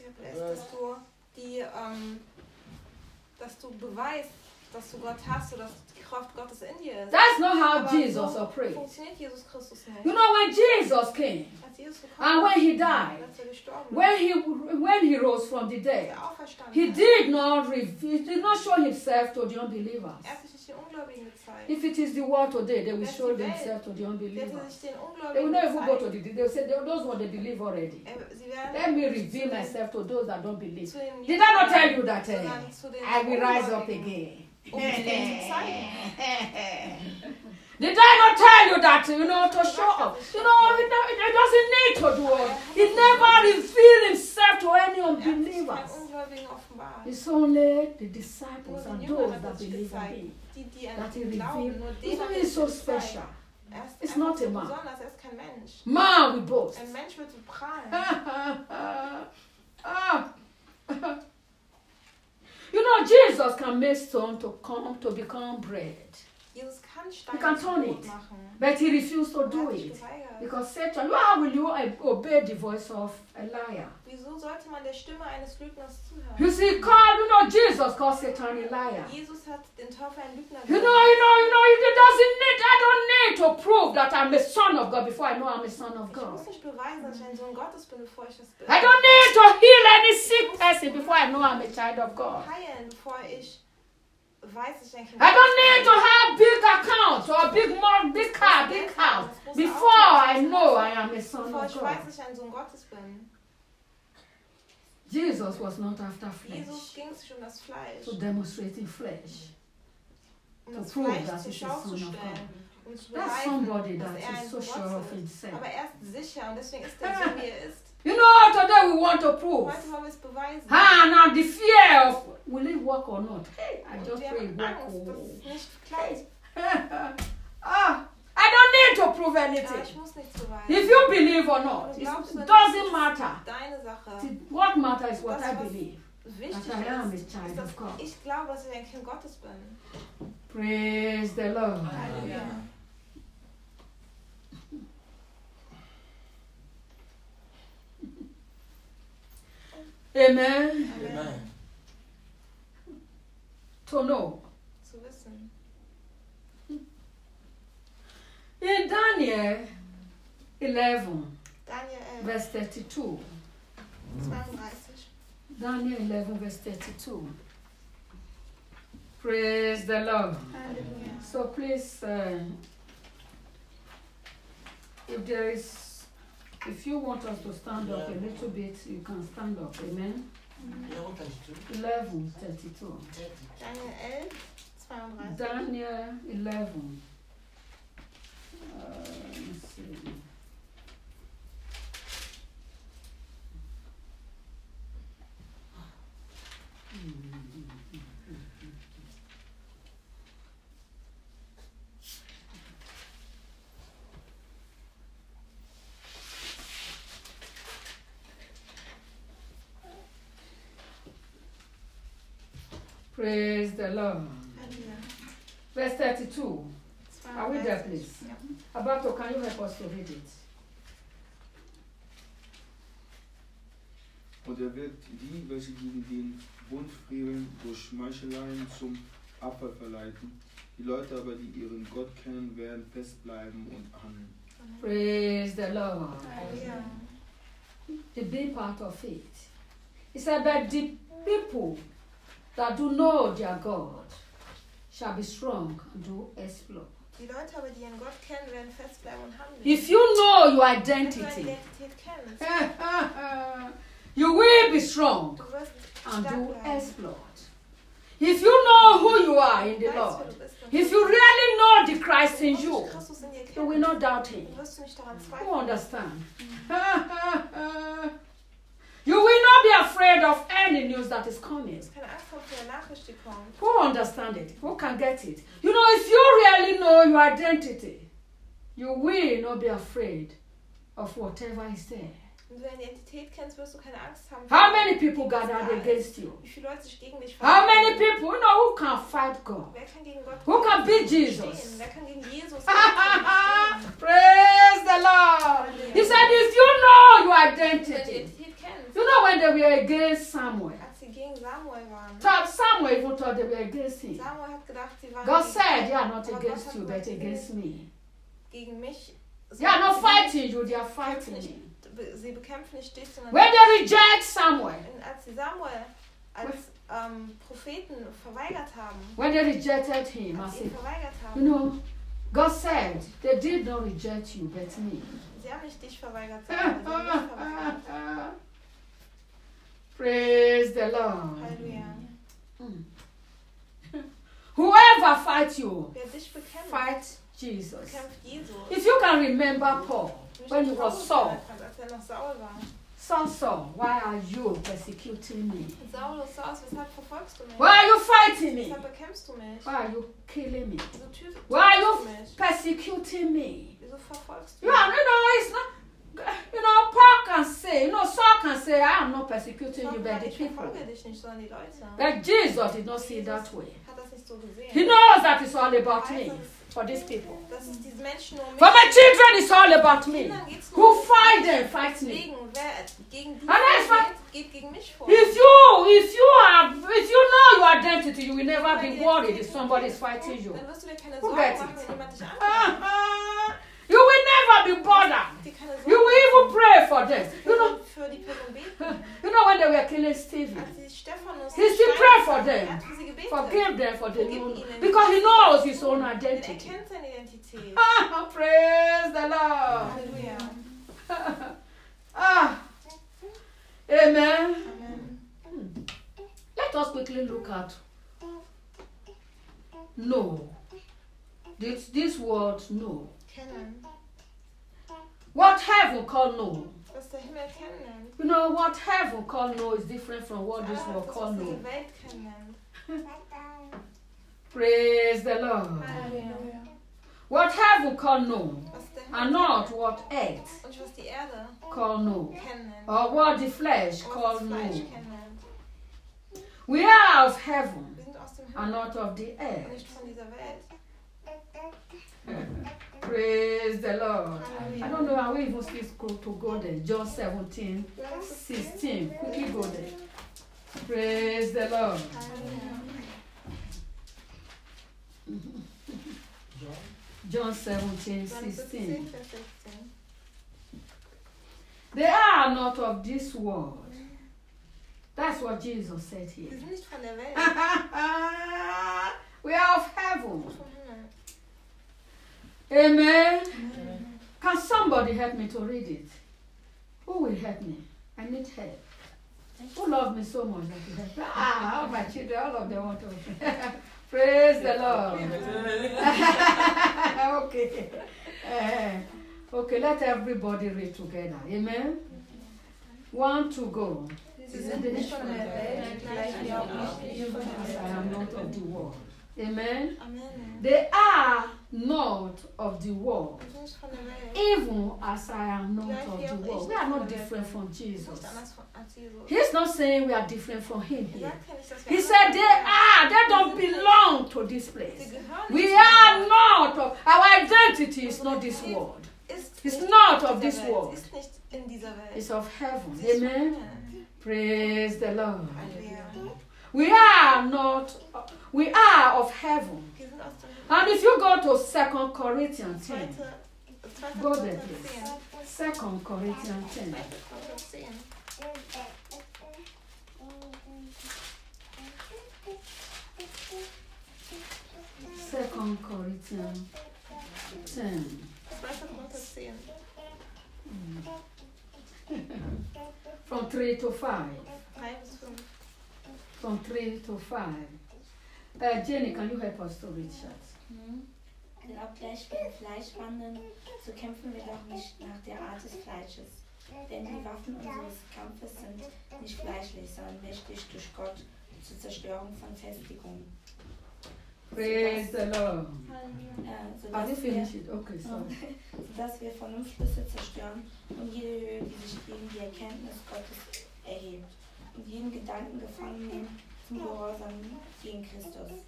dass du beweist, dass du Gott hast oder dass die Kraft Gottes in dir ist. That's not how Aber Jesus so operates. funktioniert Jesus Christus nicht. When Jesus came, Als Jesus and when he ist, died, als er gestorben ist, when he rose from the als dead, er auferstanden he ist, did not show himself to the unbelievers. er hat sich nicht den Ungläubigen gezeigt. If it is the world today, they will That's show the way. themselves to the Er unbelievers. hätte sich den They will Ungläubigen not even go to gezeigt. they will say those ones they believe already. Sie werden Let me reveal myself to those that don't believe. zu den Did I not tell you that sondern zu den I will rise up Ungläubigen, again? um es denen zu zeigen. Did I not tell you that, to show up? It doesn't need to do it. He never revealed himself to any Er hat sich keinen unbelievers. Ungläubigen offenbart. It's only the Nur disciples den and Jüngern those hat er that sich believe in gezeigt. him Die that an he ihn glauben, revealed. nur It's denen hat er only sich so gezeigt. special. Er ist It's einfach not so a man. besonders, er ist kein Mensch. Man will boast. Ein Mensch wird so prahlen. You know, Jesus can make stone to become bread. Jesus kann You Steine can zu turn Brot it. machen. But he refused to Er do hat sich it. geweigert. Because Satan, how will you obey the voice of a liar? Wieso sollte man der Stimme eines Lügners zuhören? You see, Jesus called Satan a liar. Jesus hat den Teufel einen Lügner You know, genannt. I don't need to prove that I'm a son of God before I know I'm a son of Ich God. muss nicht beweisen, dass ich ein Sohn Gottes bin, bevor ich das bin. I don't need to heal any sick person before I know I'm a child of God. Heilen, bevor ich weiß, dass ich ein Kind I don't Gottes need bin. to have big accounts or big car, big house before I know I am a son Bevor of ich God. weiß, dass ich ein Sohn Gottes bin. Jesus was not after Jesus flesh, ging es sich um das Fleisch. to demonstrating flesh. Um to das prove Fleisch that zur he's a Schau son zu of stellen. God. Um zu That's beweisen, somebody dass that er ein is so Sohn sure of Gottes ist. himself. Aber er ist sicher und deswegen ist er so, wie er ist. You know, today we want to prove. Heute wollen wir es beweisen. Now the fear of will it work or not? Hey, I just Wir pray it haben work. Angst, dass es nicht klappt. I don't need to prove Ja, anything. ich muss nichts beweisen. If you believe or not, it doesn't matter. Deine Sache. See, what matters is what Das, I was believe. wichtig That I am a ist, child ist, dass of God. ich glaube, dass ich ein Kind Gottes bin. Praise the Lord. Halleluja. Amen. Amen. To know. Zu wissen. In Daniel 11, Daniel 11, verse 32. 32. Daniel 11, verse 32. Praise the Lord. Halleluja. So please, if you want us to stand up a little bit, you can stand up. Amen. 11, 32. Daniel 11, 32. Daniel 11. Let's see. Praise the Lord. Halleluja. Verse 32. Are we there, please? Ja. Alberto, can you help us to read it? Und er wird die, welche gegen den Bund freveln, durch Schmeicheleien zum Abfall verleiten. Die Leute aber, die ihren Gott kennen, werden festbleiben und handeln. Praise the Lord. Halleluja. The big part of it. He said, but the people that do know their God shall be strong and do exploit. Die Leute aber, die ihren Gott kennen, werden festbleiben und handeln. If you know your Wenn du deine identity, Identität kennst, you will be strong du wirst and stark do bleiben. exploit. If you know who you are in the Weißt, wer Lord, du bist und if you really know the Christ in wenn you, du Christus in dir you will kennst, not doubt him. dann wirst du nicht daran You zweifeln. understand? You will not be afraid of any news that is coming. Du keine Angst haben vor der Nachricht, die kommt. Who understand it? Who can get it? You know, if you really know your identity, you will not be afraid of whatever is there. Wenn du deine Identität kennst, wirst du keine Angst haben. How many people gathered against you? Wie viele Leute sich gegen dich How many versammeln? people, you know, who can fight God? Wer kann gegen Gott Who can beat stehen? Jesus? Wer kann gegen Jesus stehen? Praise the Lord. He said, if you know your Wenn du deine identity, Identität kennst, you know when they were against Samuel, als sie gegen Samuel waren. Samuel even thought they were against him. Samuel hat gedacht, sie waren God gegen said, mich. they are not Aber Gott against hat you, gesagt, but sie sind against me. gegen mich. They are not Sie fighting you, they are bekämpfen fighting nicht- me. Sie bekämpfen nicht dich, sondern When they reject Samuel, als sie Samuel als Propheten verweigert haben, when they rejected him, I als sie ihn said, verweigert you haben, know, God said, they did not reject you, but me. sie haben nicht dich verweigert, sondern sie haben mich verweigert. Praise the Lord. Halleluja. Whoever fights you, Wer dich bekämpft, fight Jesus. bekämpft Jesus. If you can remember Paul, Wenn ich when he mich was Paulus Saul, erinnern kann, als er noch Saul war. Saul, why are you persecuting me? Saulus, weshalb verfolgst du mich? Why are you fighting me? Weshalb bekämpfst du mich? Why are you killing me? Wieso tötest Why are du you mich? persecuting me? Wieso verfolgst du Yeah, mich? it's not. Paul can say, Saul can say, I am not persecuting you, but the Ich people. verfolge dich nicht, sondern die Leute. But Jesus did not see it that way. Hat das nicht so gesehen. He knows that it's all about me, for these people. Dass es diesen Menschen nur um For my children, it's all about me. Kindern geht's Who nur um fight them, fight me. Deswegen, wer gegen die And that's why- geht gegen mich vor. If you know your identity, you will never be worried if somebody is fighting you. Dann wirst du dir keine Who Sorgen gets machen, it? wenn jemand dich angreift. You will never be bothered. Dir keine Sorgen You will even pray for them. machen. Für die Person beten. When they were killing Stephen, Als sie Stephanus he still gesteinigt prayed for haben, them. er hat für sie gebetet. Forgive them for they Vergib know. ihnen. Because he knows his own Denn er identity. kennt seine Identität. Praise the Lord. Halleluja. Amen. Amen. Let us quickly look at no. This word no. Kennen. What heaven call no? Was der Himmel kennenlernt. What heaven call no is different from what this word Das, call was no. diese Welt kennenlernt. Praise the Lord. Halleluja. What heaven call no, Was der Himmel and not kennenlernt. what earth Und was die Erde call no, kennenlernt. or what the flesh Und was call das no. Fleisch kennenlernt. We are of heaven Wir sind aus dem and Himmel not of the und earth. nicht von dieser Welt. Praise the Lord. I Halleluja. don't know how we even still to go there. John 17, 16. Quickly go there. Praise the Lord. Halleluja. John 17, Johannes 17, 16. Vers 16. They are not of this world. That's what Jesus said Wir here. sind nicht von der Welt, We are of heaven. vom Himmel. Amen. Can somebody help me to read it? Who will help me? I need help. Who loves me so much that you help me? All my children, all of them want to. Praise the Lord. Okay. Okay, let everybody read together. Amen. 1 to go. Sie sind nicht von der Welt, gleich wie auch nicht von I der am Welt. not of the world. Amen. Amen. They are not of the world, Wir sind nicht von der Welt. even as I am not of the world. We are not different from Wir Jesus. sind nicht anders als Jesus. He's not saying we are different from him Er here. sagt ja nicht, dass wir He anders said sind. they don't belong to this Sie place. gehören We nicht are zu not of, our identity is not this world. Ist It's nicht not in of dieser this Welt. world. Ist nicht in dieser Welt. It's of heaven. Sie ist vom Amen. Himmel. Praise the Lord. Halleluja. We are of heaven. Wir sind aus dem Himmel. And if you go to 2 Corinthians 10, Zweiter Go there, Korinther please. 10. 2 Corinthians 10. 2. Korinther 10. Second Corinthians 10. 2. Korinther 10. From 3 to 5. 3 bis 5. From 3 to 5. Jenny, can you help us to read that? Denn obgleich wir im Fleisch wandeln, so kämpfen wir doch nicht nach der Art des Fleisches. Denn die Waffen unseres Kampfes sind nicht fleischlich, sondern mächtig durch Gott zur Zerstörung von Festigungen. Praise the Lord. Have you Sodass finished it? Okay, sorry. sodass wir Vernunftschlüsse zerstören und jede Höhe, die sich gegen die Erkenntnis Gottes erhebt und jeden Gedanken gefangen nehmen zum Gehorsam gegen Christus.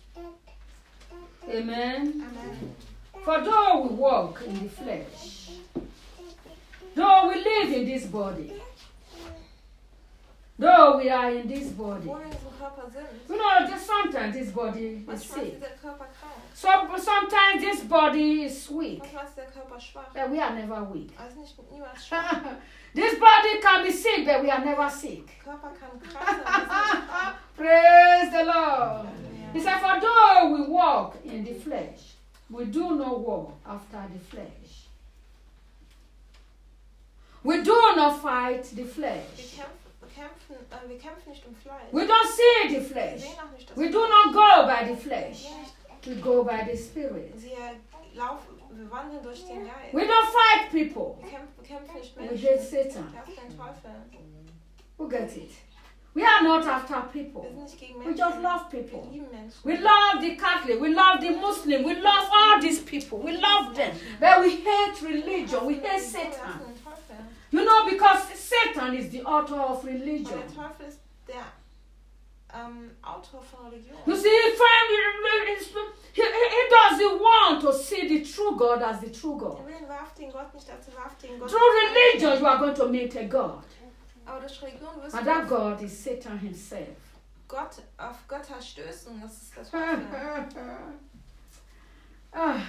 Amen. Amen. For though we walk in the flesh, though we live in this body, though we are in this body, Wo wir in unserem Körper sind, you know, just sometimes this body is manchmal ist sick. dieser Körper krank. Sometimes this body is weak. Manchmal ist der Körper schwach. We are never weak. Also nicht niemals schwach. This body can be sick, but we are never sick. Der Körper kann krank sein, aber wir sind nicht krank. Praise the Lord. He Halleluja. said, for though we walk in the flesh, we do not walk after the flesh. We do not fight the flesh. Wir kämpfen nicht im Fleisch. We don't see the Wir flesh. sehen auch nicht das We do Fleisch. not go by the Wir flesh. gehen nicht- We go by the Spirit. Wir wir wandeln durch den Geist. We don't fight people. Wir kämpfen nicht We Menschen. hate Satan. Wir hassen den Teufel. Who get it? We are not after Wir people. sind nicht gegen We Menschen. just love Wir people. lieben Menschen. We love the Catholic, we love the Muslim, we love all these people. We love them. But we hate religion, we hate Wir Satan. hassen den Teufel. You know, because Satan is the author of Weil religion. der Teufel ist der Autor von Religion. You see, he doesn't want to see the true God as the true God. Er will den wahrhaftigen Gott nicht als den wahrhaftigen Gott. Through religion, you are going to meet a God. Aber durch Religion wirst And du that God is Satan himself. auf Götter stößen. Das ist das Teufel. Ah.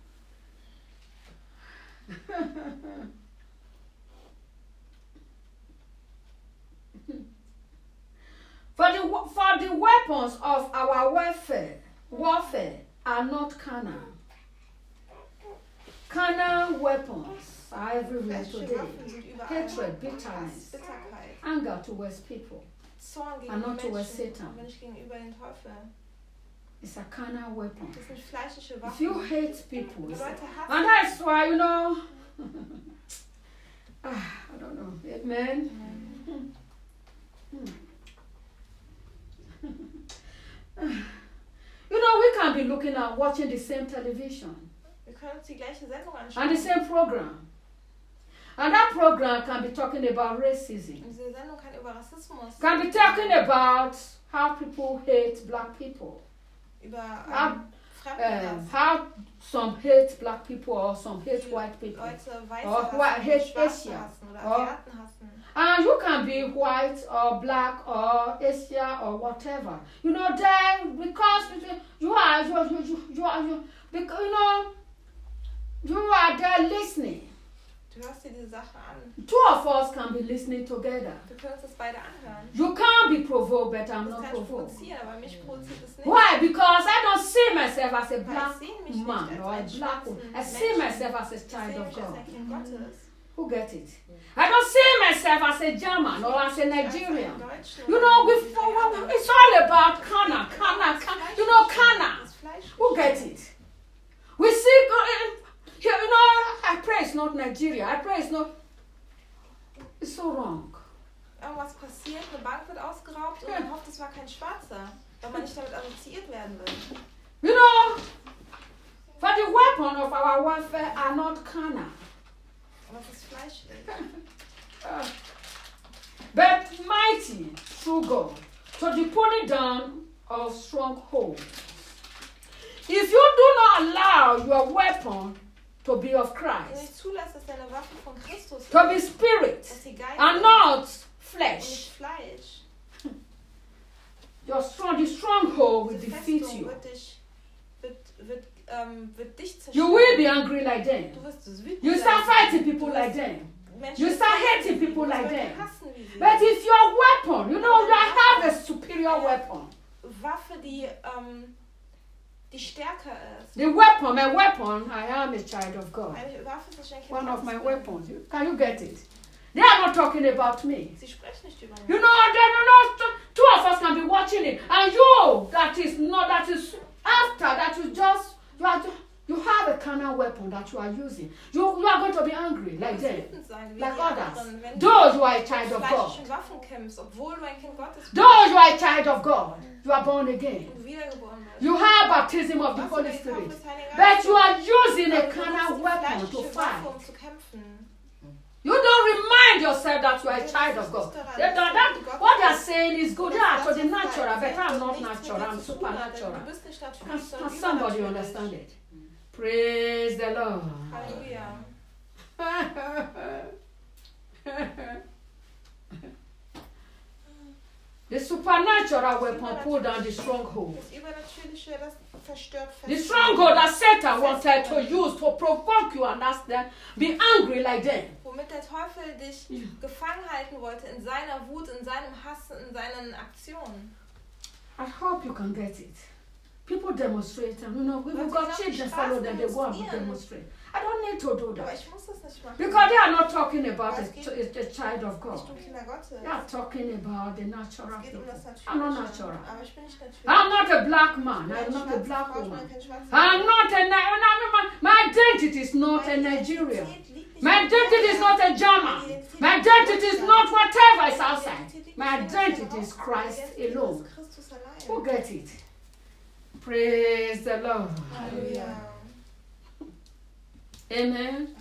For the weapons of our warfare are not carnal. Carnal weapons are everywhere Fleischliche today. Waffen sind überall. Hatred, Hass, bitterness, Bitterkeit, anger towards people. Zorn gegen And die not towards Menschen, Satan. aber nicht gegenüber den Teufel. It's a carnal weapon. Das sind fleischliche If you Waffen. hate people, Die it's a, Leute hassen. and that's why, you know, I don't know, amen. You know, we can be looking at watching the same television Wir können uns die gleiche Sendung and anschauen. the same program. And that program can be talking about racism, Und diese Sendung kann über Rassismus, can be talking about how people hate black people, über how, Fremdenhass. how some hate black people or some hate white people. Leute Weiße Or hassen, what- hate Schwarze Asia. hassen oder Or- Asiaten hassen. And you can be white or black or Asia or whatever. You know, then because you are because you are there listening. Du hörst dir diese Sache an. Two of us can be listening together. Wir können uns das beide anhören. You can't be provoked, but I'm Das not kann ich provoked. provozieren, aber mich provoziert es nicht. Why? Because I don't see myself as a Weil black ich sehe mich nicht man als or a einen black schwarzen woman. I see Menschen. myself as a Ich child sehe of mich als God. ein Kind Gottes. Who get it? I don't see myself as a German or as a Nigerian. Als einen Deutschen You oder know, einen it's all about Kana. You know, Kana. Das Fleisch. Who get it? We see, you know, I pray it's not Nigeria. I pray it's not. It's so wrong. Irgendwas passiert, eine Bank wird ausgeraubt und man hofft, es war kein Schwarzer, weil man nicht damit assoziiert werden will. You know, for the weapon of our warfare are not carnal, Aber es ist fleischlich. but mighty through God to the pulling down of strongholds. If you do not allow your weapon to be of Wenn du Christ, nicht zulässt, dass deine Waffe von Christus ist, to be spirit, dass sie Geist and ist not und flesh, nicht Fleisch. the stronghold will Diese defeat Festung you. wird dich zerstören. You will be angry like them. Du wirst wütend You sein. start fighting people Du like wirst them. Menschen You start hassen. hating people Du wirst like Leute them. hassen wie sie. But if your weapon, you know, you have a superior weapon. Waffe, die stärker ist. The weapon, my weapon, I am a child of God. Eine Waffe ist ein Kind One of my Gottes. weapons. Can you get it? They are not talking about me. Sie sprechen nicht über mich. You know, two of us can be watching it, and you that is after that you have a carnal weapon that you are using. You are going to be angry Du like wirst them, wütend sein, wie like die others. anderen, wenn Though du you are a mit child of God, fleischlichen Waffen kämpfst, obwohl du ein Kind Gottes bist though you are a child of God, you are born again. und wiedergeboren wirst. You have baptism of the Du hast Holy den Kampf Spirit, des Heiligen but Geistes. you are using a Aber du carnal nutzt die weapon to fleischliche fight. Waffe, um zu kämpfen. You don't remind yourself that you are a child of God. What they are saying is good. Yeah, to the natural, but I'm not natural. I'm supernatural. Du bist nicht natürlich, Can sondern somebody übernatürlich. understand it? Praise the Lord. Halleluja. The supernatural weapon pulled down the stronghold. Das Übernatürliche, das zerstört The fest. stronghold that Satan wanted to use to provoke you and ask them, be angry like them. Womit der Teufel dich gefangen halten wollte in seiner Wut, in seinem Hass, in seinen Aktionen. I hope you can get it. People demonstrate, and you know, we've got children follow them, they go and demonstrate. I don't don't need to do Aber that. ich muss das nicht machen. Because they are not talking about a child of Nicht God. um Kinder Gottes. They are talking about the natural Es geht um people. das I'm not Natürliche. natural. Aber ich bin nicht natürlich. I'm not a black man. Ich bin I'm keine not a schwarze black Frau, ich bin woman. kein schwarzer I'm Mann. not my identity is not a Meine Nigerian. Identität liegt nicht My in identity is not a German. My identity is not whatever is outside. My identity is Christ alone. Christus allein. Who get it? Praise the Lord. Halleluja. Amen.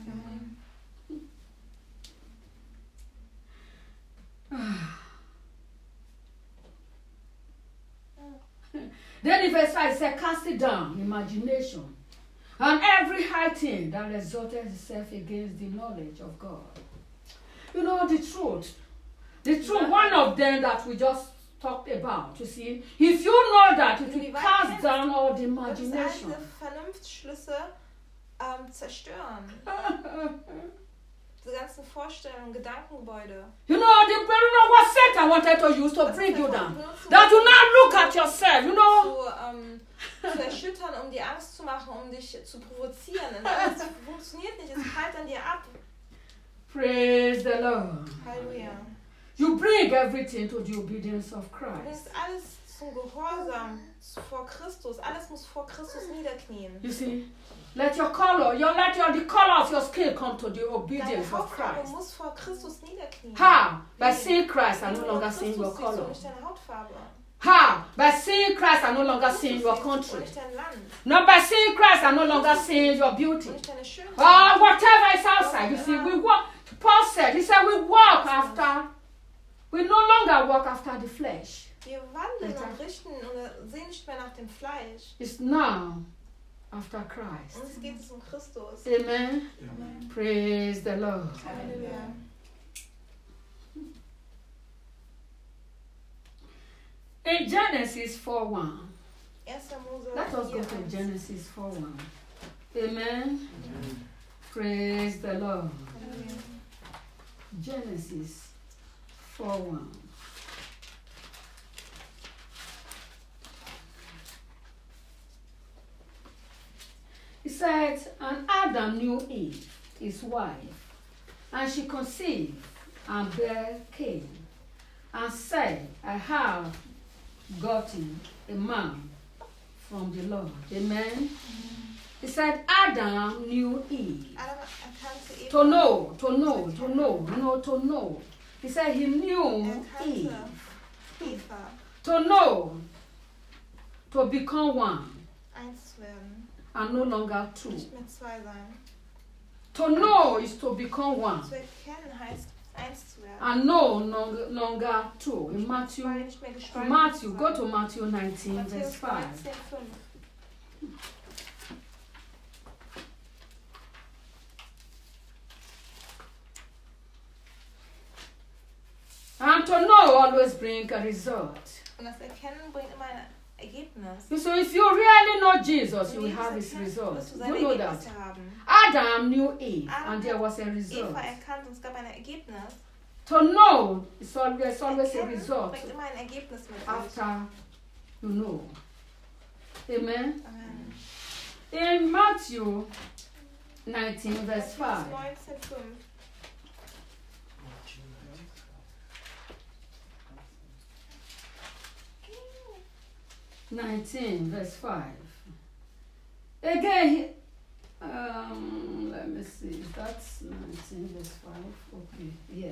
Then in verse 5 it says, cast it down, imagination, and every high thing that exalted itself against the knowledge of God. You know the truth. The truth, one of them that we just talked about, you see, if you know that, it will cast down all the Das all imagination. diese Vernunftsschlüsse zerstören. Diese ganzen Vorstellungen, Gedankengebäude. You know what Satan wanted to use to Das bring ist you einfach down. benutzt, That you now look at yourself, you know. zu erschüttern, um dir Angst zu machen, um dich zu provozieren. Und das funktioniert nicht, es prallt an dir ab. Praise the Lord. Halleluja. You bring everything to the obedience of Du Christ. bringst alles zum Gehorsam vor Christus. Alles muss vor Christus niederknien. You see, let the color of your skin come to the Deine obedience of Hautfarbe Christ. muss vor Christus niederknien. How? By Wie? seeing Christ and Wenn no du longer Christus seeing your siehst color. und nicht deine Hautfarbe. How? By seeing Christ and no longer Christus seeing your siehst country. und nicht dein Land. Not by seeing Christ and no longer seeing your beauty. Und nicht deine Schönheit. Or whatever is outside. You see, we walk. Paul said, he said, we walk after. We no longer walk after the flesh. Wir wandeln und richten und sehen nicht mehr nach dem Fleisch. It's now after Christ. Uns geht es um Christus. Amen. Praise the Lord. Halleluja. In Genesis 4:1. 1. Mose Let us go to 4:1. Genesis 4:1. Amen. Praise the Lord. Halleluja. Genesis 4:1. He said, and Adam knew Eve, his wife, and she conceived and bare Cain, and said, I have gotten a man from the Lord. Amen. He said, Adam knew Eve. Adam erkannte Eva. To know. He said he knew Eve. Erkannte Eva. To know, to become one, Eins zu werden. and no longer two. Nicht mehr zwei sein. To know is to become one, Zu erkennen heißt eins zu werden. and no longer two. In Zwei nicht mehr gespalten Matthew, zu go sein. to Matthew 19, verse Matthäus 5. 19,5. And to know always bring a result. Und das Erkennen bringt immer ein Ergebnis. So if you really know Jesus, you Wenn will du have Jesus his erkennst, result. wirst du seine You know that. Ergebnisse haben. Adam knew Eve, Adam and there was a result. Eva erkannt und es gab ein Ergebnis. To know is always a Erkennen result bringt immer ein Ergebnis mit sich. after you know. Amen. Amen. In Matthew 19, verse 5. Matthäus 19,5. 19, verse 5. Again, let me see. That's 19, verse 5. Okay, yeah.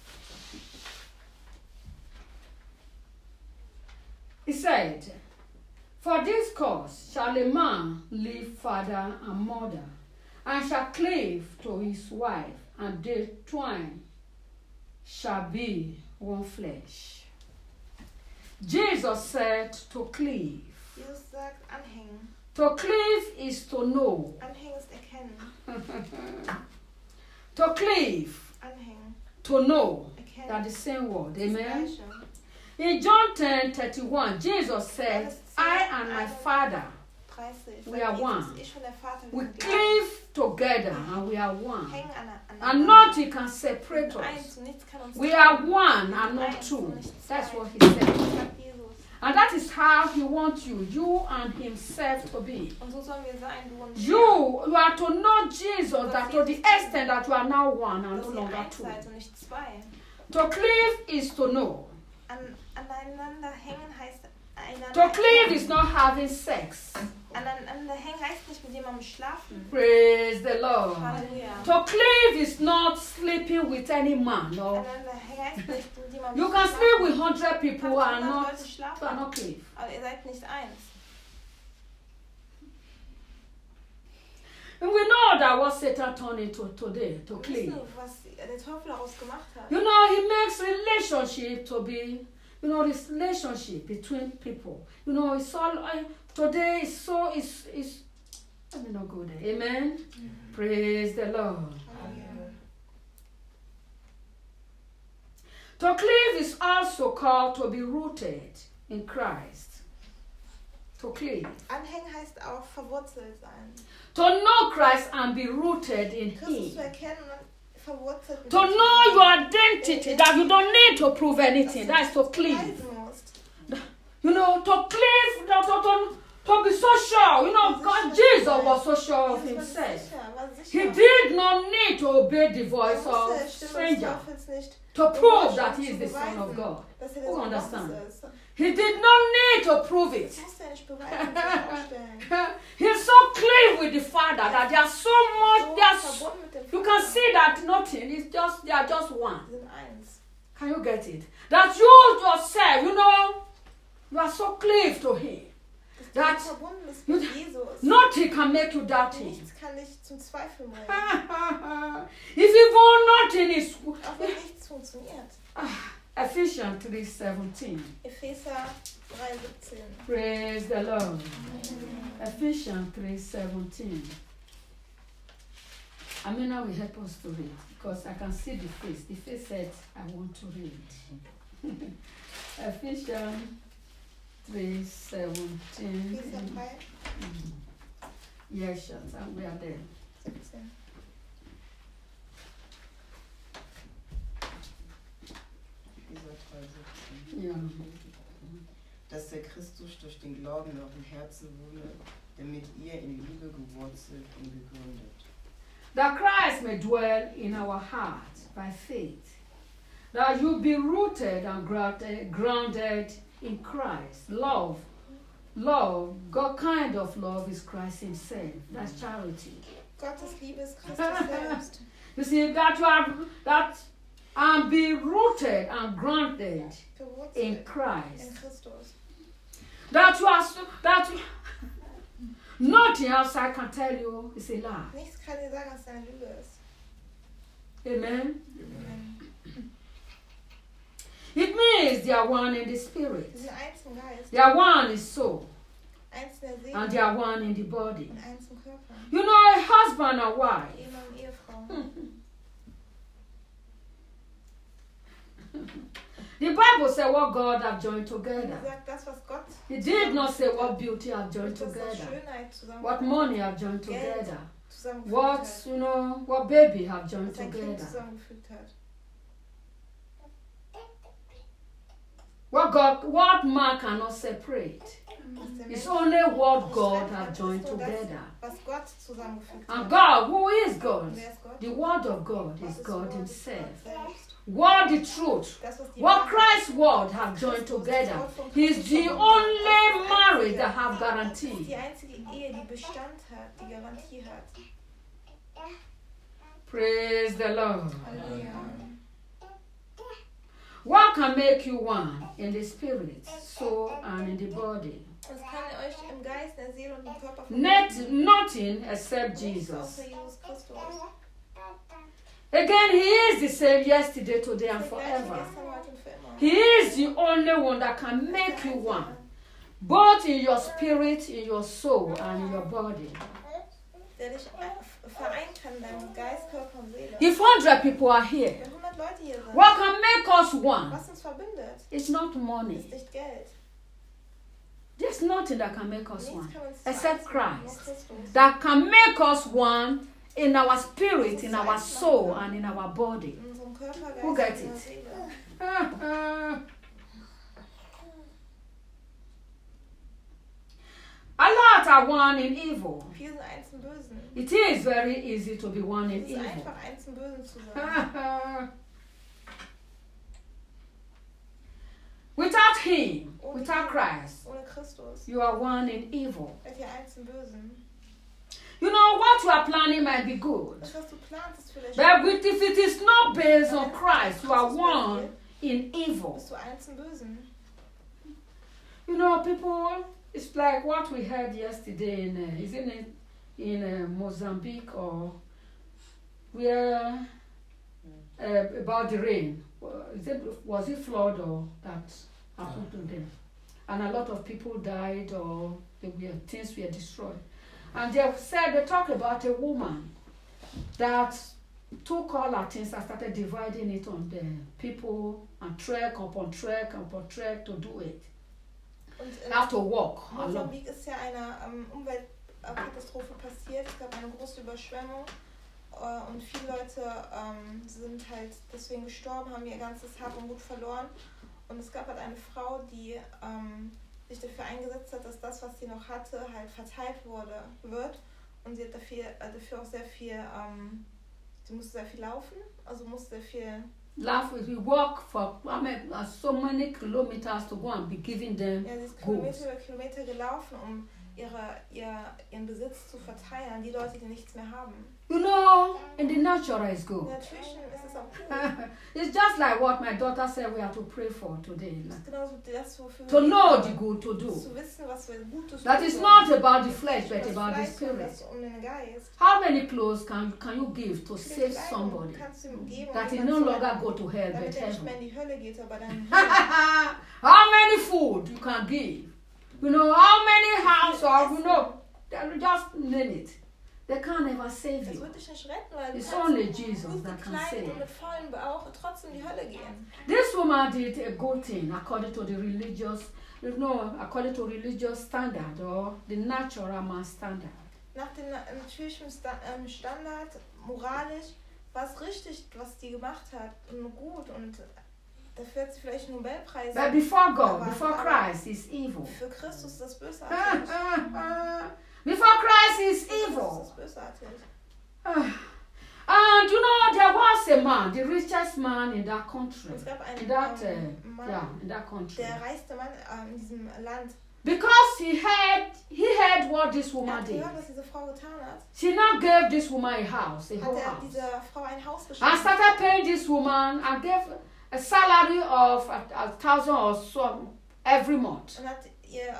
He said, for this cause shall a man leave father and mother, and shall cleave to his wife, and they twain shall be one flesh. Jesus said to cleave. Jesus sagt anhängen. To cleave is to know. Anhängen ist erkennen. To cleave, Anhängen. to know. Erkennen. That's the same word. Das Amen. Gleiche. In John 10:31, Jesus said, I and my Father, 30. We sagt are Jesus, one. Ich und der Vater, we sind gleich. cleave together and we are one. Hängen aneinander. And nothing can separate Wir sind eins us. und nichts kann uns We trennen. are one Wir and sind not eins two. und nicht That's zwei. what he said. Das sagt Jesus. And that is how he wants you and himself to be. Und so sollen wir sein, du und You are to know Jesus that to the extent that you are now one and dass no ihr longer eins two. seid und nicht zwei. To cleave is to know. Aneinander hängen heißt einander. To cleave is not having sex. Aneinander hängen heißt nicht mit jemandem schlafen. Praise the Lord. Halleluja. To cleave is not sleeping with any man. No. Aneinander hängen heißt nicht mit jemandem You can sleep with 100 people Kannst and 100 not, Leute schlafen, you are not cleave. aber ihr seid nicht eins. And we know that what Satan turned into today, to Wir cleave. wissen, was der Teufel daraus gemacht hat. You know, he makes relationship to be, you know, this relationship between people. You know, it's all, today is so, it's, let me not go there. Amen? Praise the Lord. Halleluja. To cleave is also called to be rooted in Christ. To cleave. Anhängen heißt auch verwurzelt sein. To know Christ and be rooted in Christus zu Him. erkennen und verwurzelt mit To know your identity, that you don't need to prove anything. That's to cleave. beweisen musst. You know, to cleave, to be so sure. You know, God, Jesus was so sure of Jesus war himself. sicher, war He sicher. did not need to obey the Er voice musste of der Stimme des stranger Teufels nicht to prove that he is the Son of God. dass er der Who Sohn understand? Gottes ist. He did not need to prove it. Das musste er nicht beweisen und sich aufstellen. He's so clean with the Father that there's so much, So there's, verbunden mit dem you Vater. can see that nothing, it's just, they are just one. Wir sind eins. Can you get it? That you yourself, you know, you are so cleave to Him. Dass That du verbunden bist mit you- Jesus. Nothing can make you doubt Him. Nichts kann dich zum Zweifel bringen. If even nothing is, Auch wenn nichts funktioniert. Ephesians 3:17. Epheser 3,17. Praise the Lord. Ephesians 3:17. Amina will help us to read because I can see the face. The face said, I want to read. Ephesians 3:17. Epheser 3, Yes, yes, and we are there. 17. Dieser 3,17. Yeah. Dass der Christus durch den Glauben in eurem Herzen wohne, damit ihr in Liebe gewurzelt und gegründet. That Christ may dwell in our hearts by faith. That you be rooted and grounded in Christ. Love, God kind of love is Christ Himself. That's charity. Gottes Liebe ist Christus selbst. You see that you are that and be rooted and grounded in Verwurzelt Christ. in Christus. That you are that nothing else I can tell you is a lie. Nichts kann dir sagen, dass es eine Lüge ist. Amen. It means they are one in the spirit. Wir sind eins im Geist, They are one in soul. eins in der Seele And they are one in the body. und eins im Körper. You know, a husband and wife. Ehemann und Ehefrau. The Bible said what God have joined Und together. er sagt, das, was Gott It did not say what beauty have joined das, was together. Schönheit zusammen What money have joined Geld together. zusammengefügt What, hat. you know, what baby have joined Was ein Kind together. zusammengefügt hat. What man cannot separate. Was der It's Mensch only what nicht God trennen kann, have ist joined nur das, together. was Gott zusammengefügt And hat. God, who is God? Und wer ist Gott? The word of God Was is ist God Wort? Himself. Gott selbst. What the truth. Das, was die What Wahrheit Christ's word have joined together. He's the only marriage that have ist guarantee. die einzige Ehe, die Bestand hat, die Garantie hat. Praise the Lord. Halleluja. What can make you one in the spirit, soul, and in the body? Es kann euch im Geist, in der Seele und im Körper Nothing except Nichts Jesus. außer Jesus Christus. Again, He is the same yesterday, today, and Der gleiche forever. gestern, heute und für immer. He is the only one that can make you one, both in your spirit, in your soul, and in your body. Der dich vereinen kann, deinem Geist, Körper und Seele. If 100 people are here, Wenn 100 Leute hier sind, what can make us one? was uns verbindet, It's not ist money. nicht Geld. There's nothing that can make us Nichts one kann uns except vereinen, nur Christ. Christus. That can make us one in our spirit, in our soul, and in our body. In unserem Körper, Who Geist gets und it? unserer Seele. are one in evil. Viele sind eins im Bösen. It is very easy to be one in Es ist evil. einfach eins im Bösen zu sein. Without him, without Christ, Ohne Christus you are one in evil. seid ihr eins im Bösen. You know, what you are planning might be good. Das, was du planst, ist vielleicht But if it is not based on Christ, you are one in evil. bist du eins im Bösen. You know, people, it's like what we heard yesterday in Mozambique or where about the rain. Was it flood or that happened to them? And a lot of people died or things were destroyed. And they talk about a woman that took all her things and started dividing it on the people and trek upon trek upon trek to do it. Und You in have to walk alone. Mosambik ist ja eine Umweltkatastrophe passiert. Es gab eine große Überschwemmung und viele Leute sind halt deswegen gestorben, haben ihr ganzes Hab und Gut verloren. Und es gab halt eine Frau, die sich dafür eingesetzt hat, dass das, was sie noch hatte, halt verteilt wird. Und sie hat dafür auch sehr viel, sie musste sehr viel laufen, also musste sehr viel... We walk for so many kilometers to go and be giving them Ja, sie ist goods. Kilometer über Kilometer gelaufen, um ihren Besitz zu verteilen an die Leute, die nichts mehr haben. You know, in the natural is good. Natürlich ist es auch gut. It's just like what my daughter said we have to pray for today. Das ist genauso das, wofür To know the good to do. zu wissen, was wir Gutes That tun is sollen. not about the flesh, but Das about the Fleisch, sondern spirit. das um den Geist. How many clothes can you give to Wie viele save Kleidung somebody kannst du ihm geben, that he jemanden no zu longer retten, go to hell but damit er nicht mehr heaven? in die Hölle geht, aber dann How many food you can give? You know, how many house or you know, just name it. They can't ever save das you. wird dich nicht retten, weil du It's kannst only Jesus gut that can gekleidet save. und mit vollem Bauch trotzdem in die Hölle gehen. This woman did a good thing according to the religious, according to religious standard or the natural man standard. Nach dem natürlichen Standard, moralisch, war es richtig, was die gemacht hat und gut und dafür hat sie vielleicht einen Nobelpreis. But before God, Aber- before Christ is evil. Für Christus ist das bösartig. Before Christ is Für Christus evil. ist das bösartig. And you know, there was a man, the richest man in that country. Und es gab einen In that, Mann, in that country. der reichste Mann in diesem Land. Because he heard what this Er woman hat did. gehört, was diese Frau getan hat. She now gave this woman a house, a Hat whole er house. dieser Frau ein Haus And geschenkt. started paying this woman and gave a salary of 1,000 or so every month. Und hat ihr,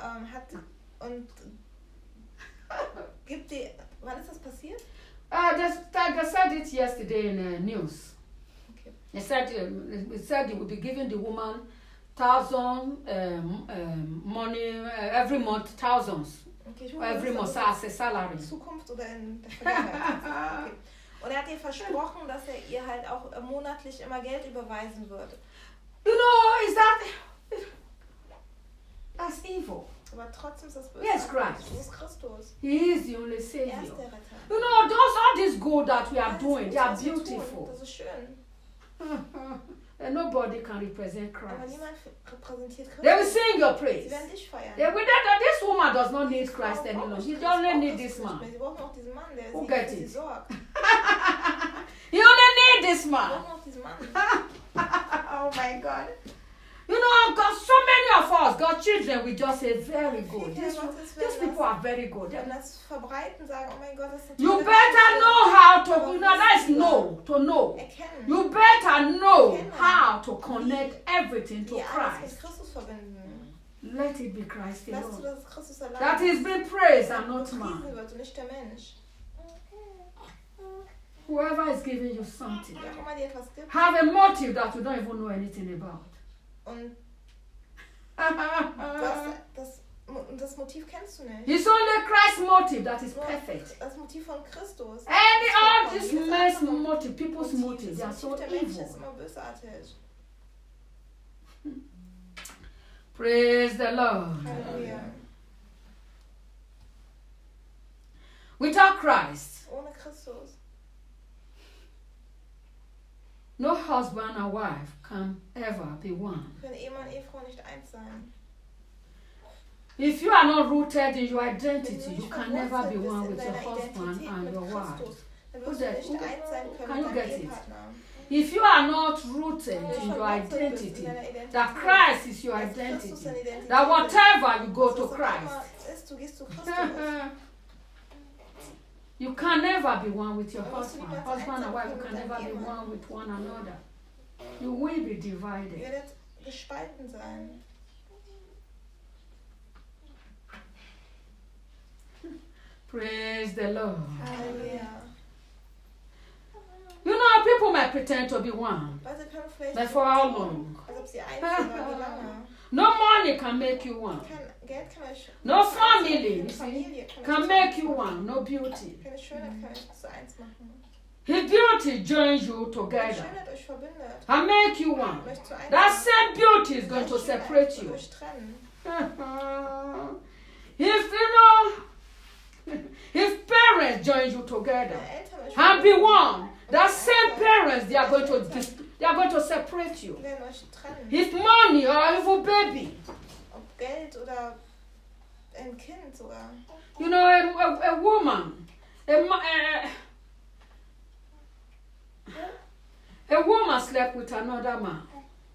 gibt die, wann ist das passiert? They said it yesterday in the news. Okay. They said they would be giving the woman 1,000 money every month, thousands Okay, ich every weiß, month ob as a salary. in Zukunft oder in der Vergangenheit. Okay. Und er hat ihr versprochen, dass er ihr halt auch monatlich immer Geld überweisen würde. You know, that's evil. Aber trotzdem ist das böse. Yes, Christ. Das ist Christus. He is the only Er ist Savior. der Retter. You know, all this good that we are Alles doing, Gute, they are was wir tun, beautiful. Das ist schön. And nobody can represent Aber Christ. niemand repräsentiert They will Christus. sing your Sie praise. werden dich feiern. This woman does not need Christ Frau any braucht longer. nicht She Christus, only braucht need Christus this nicht man. mehr. Sie brauchen auch diesen Mann, der Who sie get für sie it? sorgt. You only need this Sie man. brauchen auch diesen Mann. Oh my God. You know, God, so many of us, God's children, we just say very good. These people are very good. Wenn das verbreiten, sagen, oh mein Gott, das ist You better know how to, that is to know. erkennen, You better know how to connect everything to wie alles mit Christ. Christus verbinden. Let it be Christ Lass du, alone. dass es Christus allein That is being praised and not gepriesen man. wird und nicht der Mensch. Whoever is giving you something, Wer auch immer dir etwas gibt have a motive that you don't even know anything about. und das Motiv kennst du nicht. It's only Christ's motive that is Nur perfect. das Motiv von Christus. All these Jedes men's andere motive, people's Motiv, motives, they are das so Motiv der Mensch evil. ist immer bösartig. Praise the Lord. Halleluja. Without Christ, Ohne Christus no husband and wife can ever be one. können Ehemann und Ehefrau nicht eins sein. If you are not rooted in your Wenn identity, du you nicht can never be verwurzelt bist one in with your deiner husband Identität and mit your wife. Christus, dann wirst du nicht eins sein Can können you mit get deinem it? Ehepartner. If you are not rooted Wenn du in nicht your verwurzelt bist in identity, deiner Identität, that Christ is your dass Christus identity, deine Identität that ist, whatever you go dass to was auch Christ, immer ist, du gehst zu Christus. you can never be one with your Dann wirst du husband. niemals Husband eins and sein wife, you können can mit never deinem be Ehemann. one with one another. You will be Ihr divided. werdet gespalten sein. Praise the Lord. Halleluja. You know, people might pretend to be one, Weil sie können vielleicht but so for how tun, long? als ob sie eins sind, aber wie lange? No money can make you one. Geld kann euch... No family, Keine you see, Familie can euch make zu you eins one. machen. No beauty. Keine Schönheit kann euch zu eins machen. His beauty joins you Keine together Schönheit euch verbindet. and make you one. Und euch zu eins That macht. same beauty is going Keine to Schönheit separate wird you. euch trennen. If you know, if parents join you together Deine Eltern euch and be verbinden. one, that same parents they are going to separate you. Die werden euch trennen. If money or even baby, Ob Geld oder ein Kind sogar. you know, a woman, a woman slept with another man,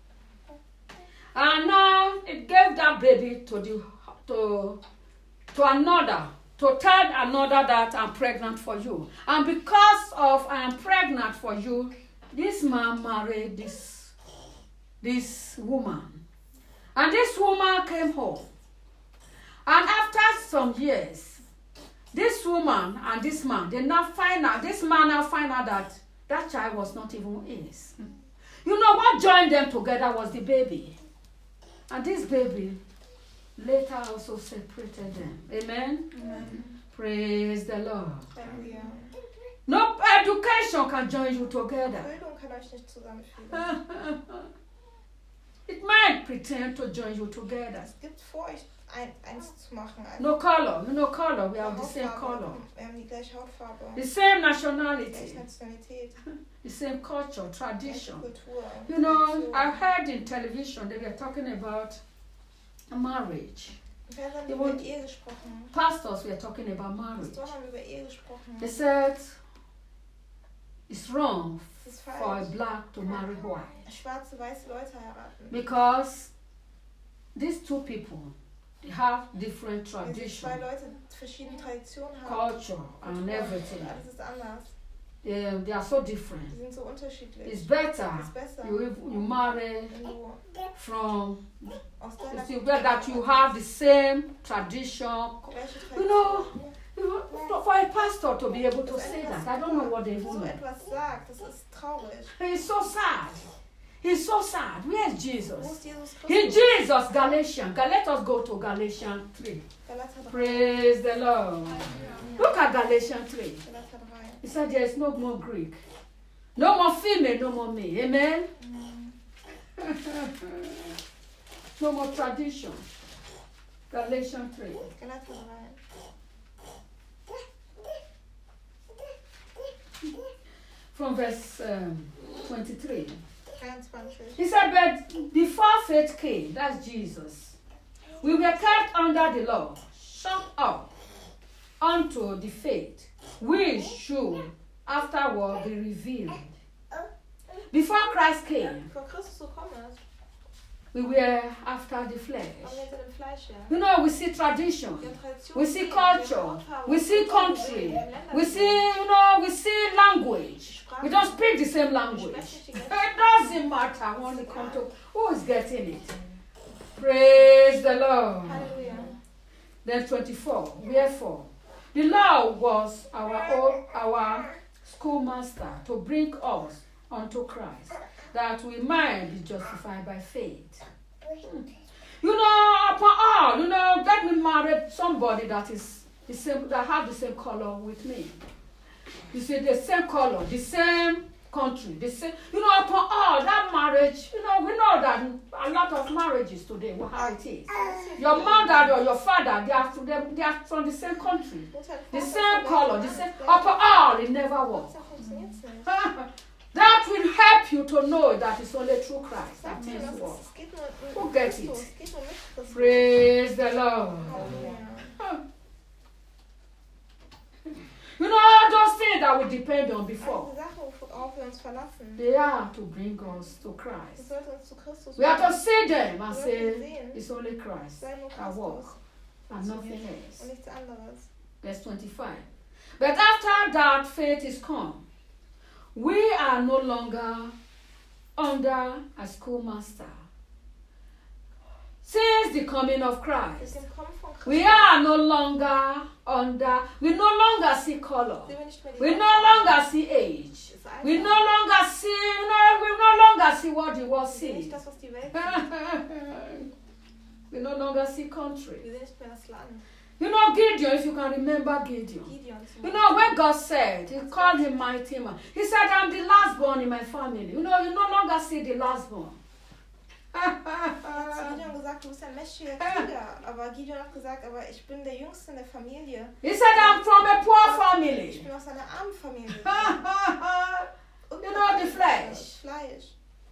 and now it gave that baby to another, to tell another that I'm pregnant for you, and because of I am pregnant for you, this man married this woman, and this woman came home, and after some years, this woman and this man, they now find out, this man now find out that that child was not even his. You know what joined them together was the baby. And this baby later also separated them. Amen? Amen. Praise the Lord. Halleluja. No education can join you together. Bildung kann euch nicht zusammenführen. It might pretend to join you together. Es gibt vor euch eins zu machen. No color, no color, we have the same Hautfarbe. color. Wir haben die gleiche Hautfarbe. The same Gleiche nationality, Nationalität. the same culture, Gleiche tradition. Kultur. You know, Tradition. I heard in television they were talking about marriage. Im Fernsehen haben Die wir wollen- über Ehe gesprochen. Pastors were talking about marriage. Pastoren haben über Ehe gesprochen. They said it's wrong Es ist for a falsch, black to marry white schwarze, weiße Leute heiraten. because these two people they have different Wenn diese zwei tradition, Leute verschiedene Traditionen haben. culture, and everything. Und alles ist anders. They are so different. Die sind so unterschiedlich. It's better Es ist besser, you marry wenn du from aus deiner you see, where that you have the same tradition. gleiche You know, Tradition. for a pastor to be able to say that, I don't know what they So even mean. etwas sagt, das ist traurig. He's so sad. He's so sad. Where's Wo Jesus? ist Jesus In Christus? Jesus, Galatians. Let us go to Galatians 3. Galater 3. Praise the Lord. Look at Galatians 3. Galater 3. He said there is no more Greek. No more female, no more me. Amen? No more tradition. Galatians 3. Galater 3. From verse 23. 23. He said, but before faith came, that's Jesus, we were kept under the law, shut up unto the faith, which should afterward be revealed. Before Christ came, Vor Christus gekommen ist, we were after the flesh. haben wir hinter dem Fleisch her. You know, we see tradition, Wir haben Tradition, we see wir haben culture, Hautfarbe, we see country, we see, we see language. We don't speak the same language. It doesn't matter when it comes to who is getting it. Praise the Lord. Halleluja. Then 24. Wherefore, the law was our schoolmaster to bring us unto Christ, that we might be justified by faith. You know, upon all, let me marry somebody that is the same, that have the same color with me. You see, the same color, the same country, the same. Upon all that marriage, we know that a lot of marriages today, how it is. Your mother or your father, they are from the same country, the same color, the same. Upon all, it never works. So funktioniert's nicht. That will help you to know that it's only through Christ that Sagt dir, things dass work. es geht nur Who mit get Christus. it? Es geht nur mit Christus. Praise the Lord. depend on before. Eine Sache, worauf wir uns verlassen. They are to bring us to Das Christ. sollte uns zu Christus We have to bringen. see them and Wir sollten say, sehen, it's only Christ sei nur I walk Christus and nothing else. und nichts anderes. Verse 25. But after that faith is come, we are no longer under a schoolmaster. Since the coming of Mit Christ, dem Kommen von Christus we are no longer we no longer see color. sehen wir nicht mehr die We no Hautfarbe longer see age. des Alters. We no longer see, we no longer see what the world Wir sehen nicht sees. das, was die Welt sieht. We no longer see country. Wir sehen nicht mehr das Land. You know Gideon, if you can remember Gideon. Gideon zum You know, when God said, He called him mighty man. He said, I'm the last born in my family. You know, you no longer see the last born. Hat Gideon gesagt, du bist ein mächtiger Krieger. Aber Gideon hat gesagt, aber ich bin der Jüngste in der Familie. He said, I'm from a poor Ich family. bin aus einer armen Familie. Und You know, the flesh. Fleisch.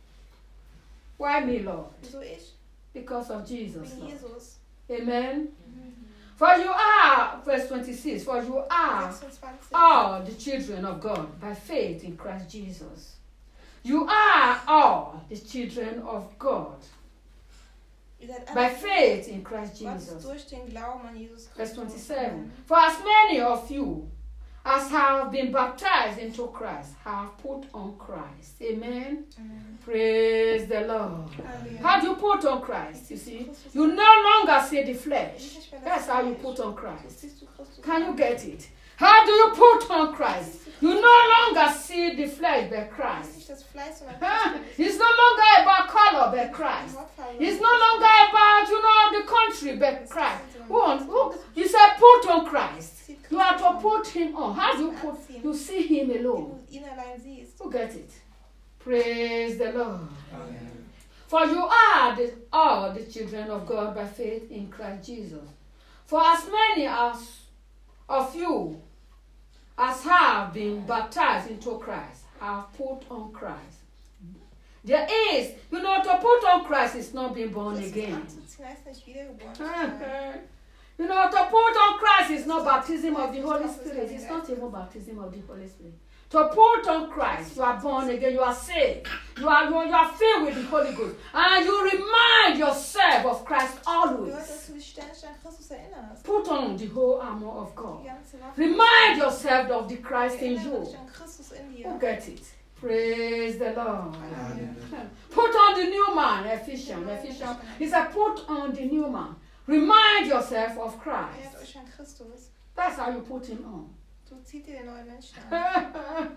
Why me, Lord? Wieso ich? Because of Jesus, Wegen Lord. Jesus. Amen. For you are, verse 26, for you are 26. all the children of God by faith in Christ Jesus. You are all the children of God Ihr seid by alle faith in Christ Gottes Jesus. durch den Glauben an Jesus Verse Christus. 27. For as many of you as have been baptized into Christ have put on Christ. Amen. Amen. Praise the Lord. Amen. How do you put on Christ? You see, you no longer see the flesh. That's how you put on Christ. Siehst du Christus Can you an? get it? How do you put on Christ? You no longer see the flesh but Das ist Christ. nicht das Fleisch, sondern Christus. It's no longer about color but Christ. It's no longer about, the country but Christ. You say put on Christ. You have to put him on. How do you put? You see him Wenn alone. du ihn allein siehst. You get it? Praise the Lord. For you are all the children of God by faith in Christ Jesus. For as many as of you as have been baptized into Christ have put on Christ. There is, to put on Christ is not being born Christus again. anzuziehen heißt nicht wiedergeboren zu sein. To put on Christ is not baptism of the Holy Spirit. It's not even baptism of the Holy Spirit. To put on Christ, you are born again, you are saved, you are filled with the Holy Ghost, and you remind yourself of Christ Gehört, always. dass du dich ständig an Christus erinnerst. Put on the whole armor of Die God. ganze Waffe. Remind yourself of the Christ in Erinnere you. dich an Christus in Who dir. get it? Praise the Lord. Amen. Put on the new man, Ephesians. He said, put on the new man. Remind yourself of Christ. Erinnert euch an Christus. That's how you put him on. Du ziehst dir den neuen Menschen an.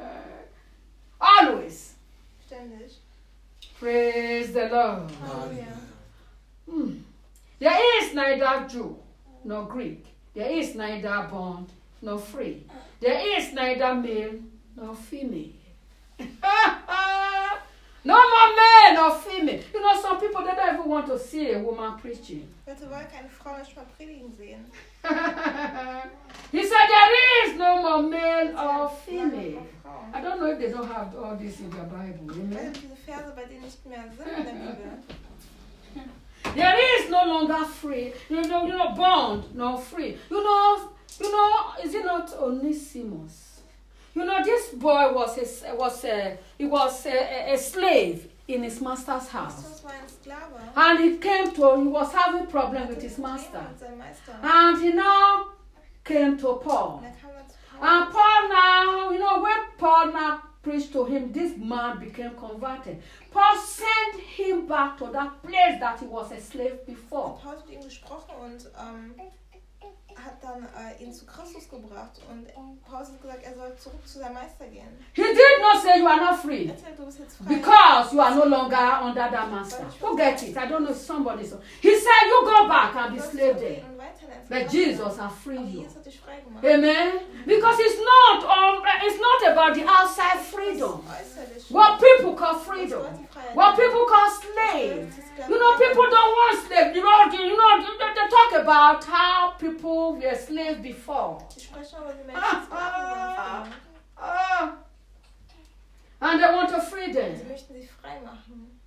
Always. Ständig. Praise the Lord. Halleluja. There is neither Jew nor Greek. There is neither bond nor free. There is neither male nor female. No more male or female. Some people, they don't even want to see a woman preaching. Leute wollen keine Frau nicht mal predigen sehen. He said there is no more male or Mann female. und Frau. I don't know if they don't have all this in their Bible. Weil Amen. diese Verse bei denen nicht mehr sind in der Bibel. There is no longer free, bond nor free. Is it not Onesimus? This boy was a slave in his master's house, Christus war ein Sklave. and he was having problem with his master, Mit seinem Meister. and he now came to Paul. Und er kam dann zu And Paulus. Paul now, when Paul now preached to him, this man became converted. Paul sent him back to that place that he was a slave before. Paulus hat mit ihm gesprochen und hat dann ihn zu Christus gebracht. Und Paulus hat gesagt, er soll zurück zu seinem Meister gehen. He did not say you are not free Erzähl, du bist jetzt frei. because you are no longer under that master. Who get it? I don't know if somebody saw. He said you go back and be Du sollst slave zurückgehen there. und weiterhin ein But Sklave Jesus sein. has freed Aber you. Jesus hat dich frei gemacht. Amen. Because it's not about the outside freedom. Äußerlich. What people call freedom. What people call slave. People don't want slave. They talk about how people were slaves before. Sie sprechen über die Menschen, die Sklaven waren. And they want to free Sie them. möchten sich frei machen.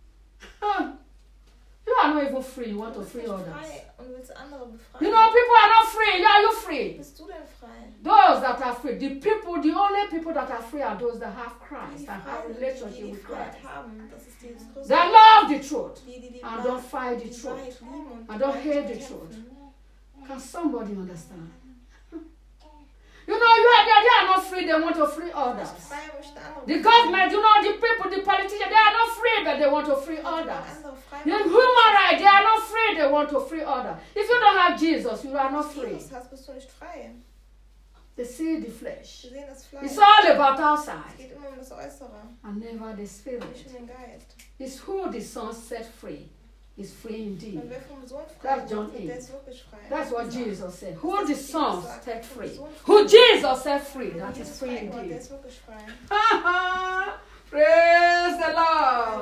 You are not even free. You want Du to bist free nicht others. frei und willst andere befreien. People are not free. Are you free? Bist du denn frei? Those that are free, the only people that are free are those that have Die, Christ die and have frei sind, relationship die with Freiheit Christ. haben. Das ist dieses größte That love the truth die and don't fight the die truth. Wahrheit lieben und And don't die hate Wahrheit the truth. kämpfen. Can somebody understand? You know, they are not free, they want to free others. Frei möchte andere The government, you know, the people, the politicians, they are not free, but they want to free others. andere frei The machen. human rights, they are not free, they want to free others. If you don't have Jesus, you are not Wenn du free. Jesus hast, bist du nicht frei. They see the flesh. Wir sehen das Fleisch. It's all about Es outside geht immer um das Äußere, and never the nicht spirit. um den Geist. It's who the Son set free is free indeed. Und wer vom Sohn frei That's John wird, der 8. ist wirklich frei. That's what Jesus said. Who the Son set free. Sohn Who Jesus set free, Wenn that is Jesus free frei wird, der indeed. ist wirklich frei. Praise the Lord.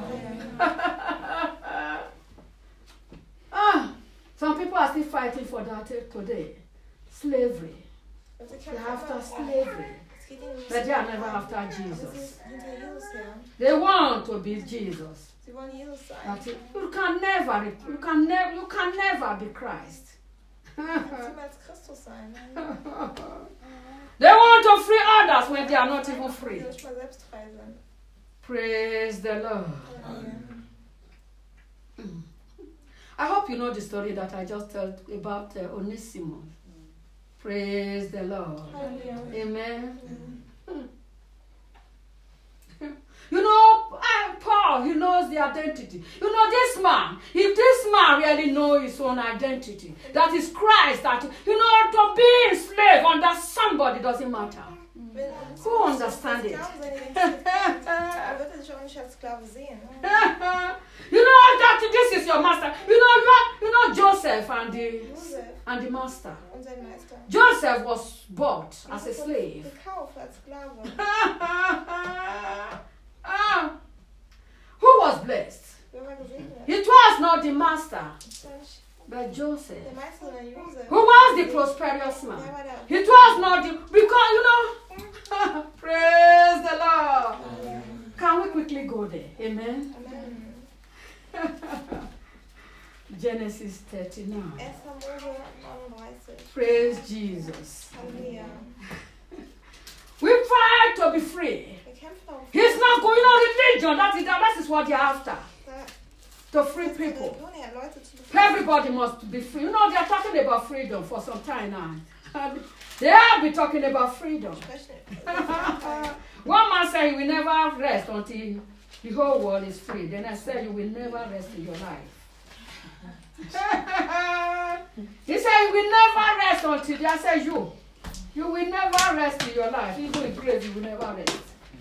Some people are still fighting for that today. Slavery. Und sie They're kämpfen after immer. slavery. Es geht ihnen um But they are never Sklaverei. after Aber sie Jesus. sind hinter Jesus her. They want to be Jesus. Sie wollen Jesus sein. That you can never be Christ. Du kannst niemals Christus sein. They want to free others when they are not even Die free. nicht mal selbst frei sind. Praise the Lord. Halleluja. I hope you know the story that I just told about Onesimus. Praise the Lord. Halleluja. Amen. You know, Paul, he knows the identity. You know, this man, if this man really knows his own identity, that is Christ, that, you know, to be a slave under somebody doesn't matter. Wenn Who understand it? Sklave seine Identität kennt, dann wird er sich auch nicht als Sklave sehen. You know that this is your master. You know Joseph and Josef the master. und sein Meister. Joseph was bought as a Josef wurde slave. gekauft als Sklave. Who was blessed? Wer war gesegnet? It was not the master, Das war nicht but der Joseph. Meister, sondern Josef. Who was the prosperous Der man? war der. It was not the, because you know, praise the Lord. Can we quickly go there? Amen. Amen. Genesis 39. 1. Mose 39. Praise Jesus. Halleluja. We fight to be free. Wir kämpfen darum. He's not going on religion. That is what they're after. Da- To free das ist die people. Religion her, Leute zu befreien. Everybody must be free. You know, they're talking about freedom for some time now. They have been talking about freedom. Sprechen- One man said he will never rest until the whole world is free. Then I said you will never rest in your life. He said you will never rest until I said you will never rest in your life. Even in grave you will never rest.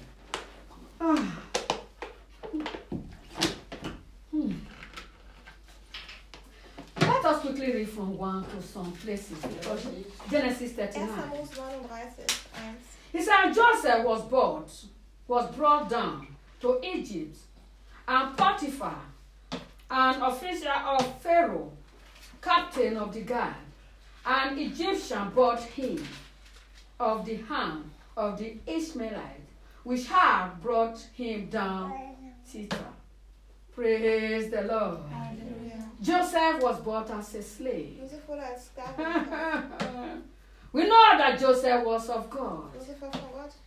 Let us quickly read from 1 to some places because Genesis 39. 1. Mose 39, 1. He said Joseph was brought down to Egypt, and Potiphar, an official of Pharaoh, captain of the guard, an Egyptian bought him of the hand of the Ishmaelite, which had brought him down thither. Praise the Lord. Halleluja. Joseph was bought as a slave. Josef wurde als Sklave gekauft. We know that Joseph was of God. Josef war von Gott.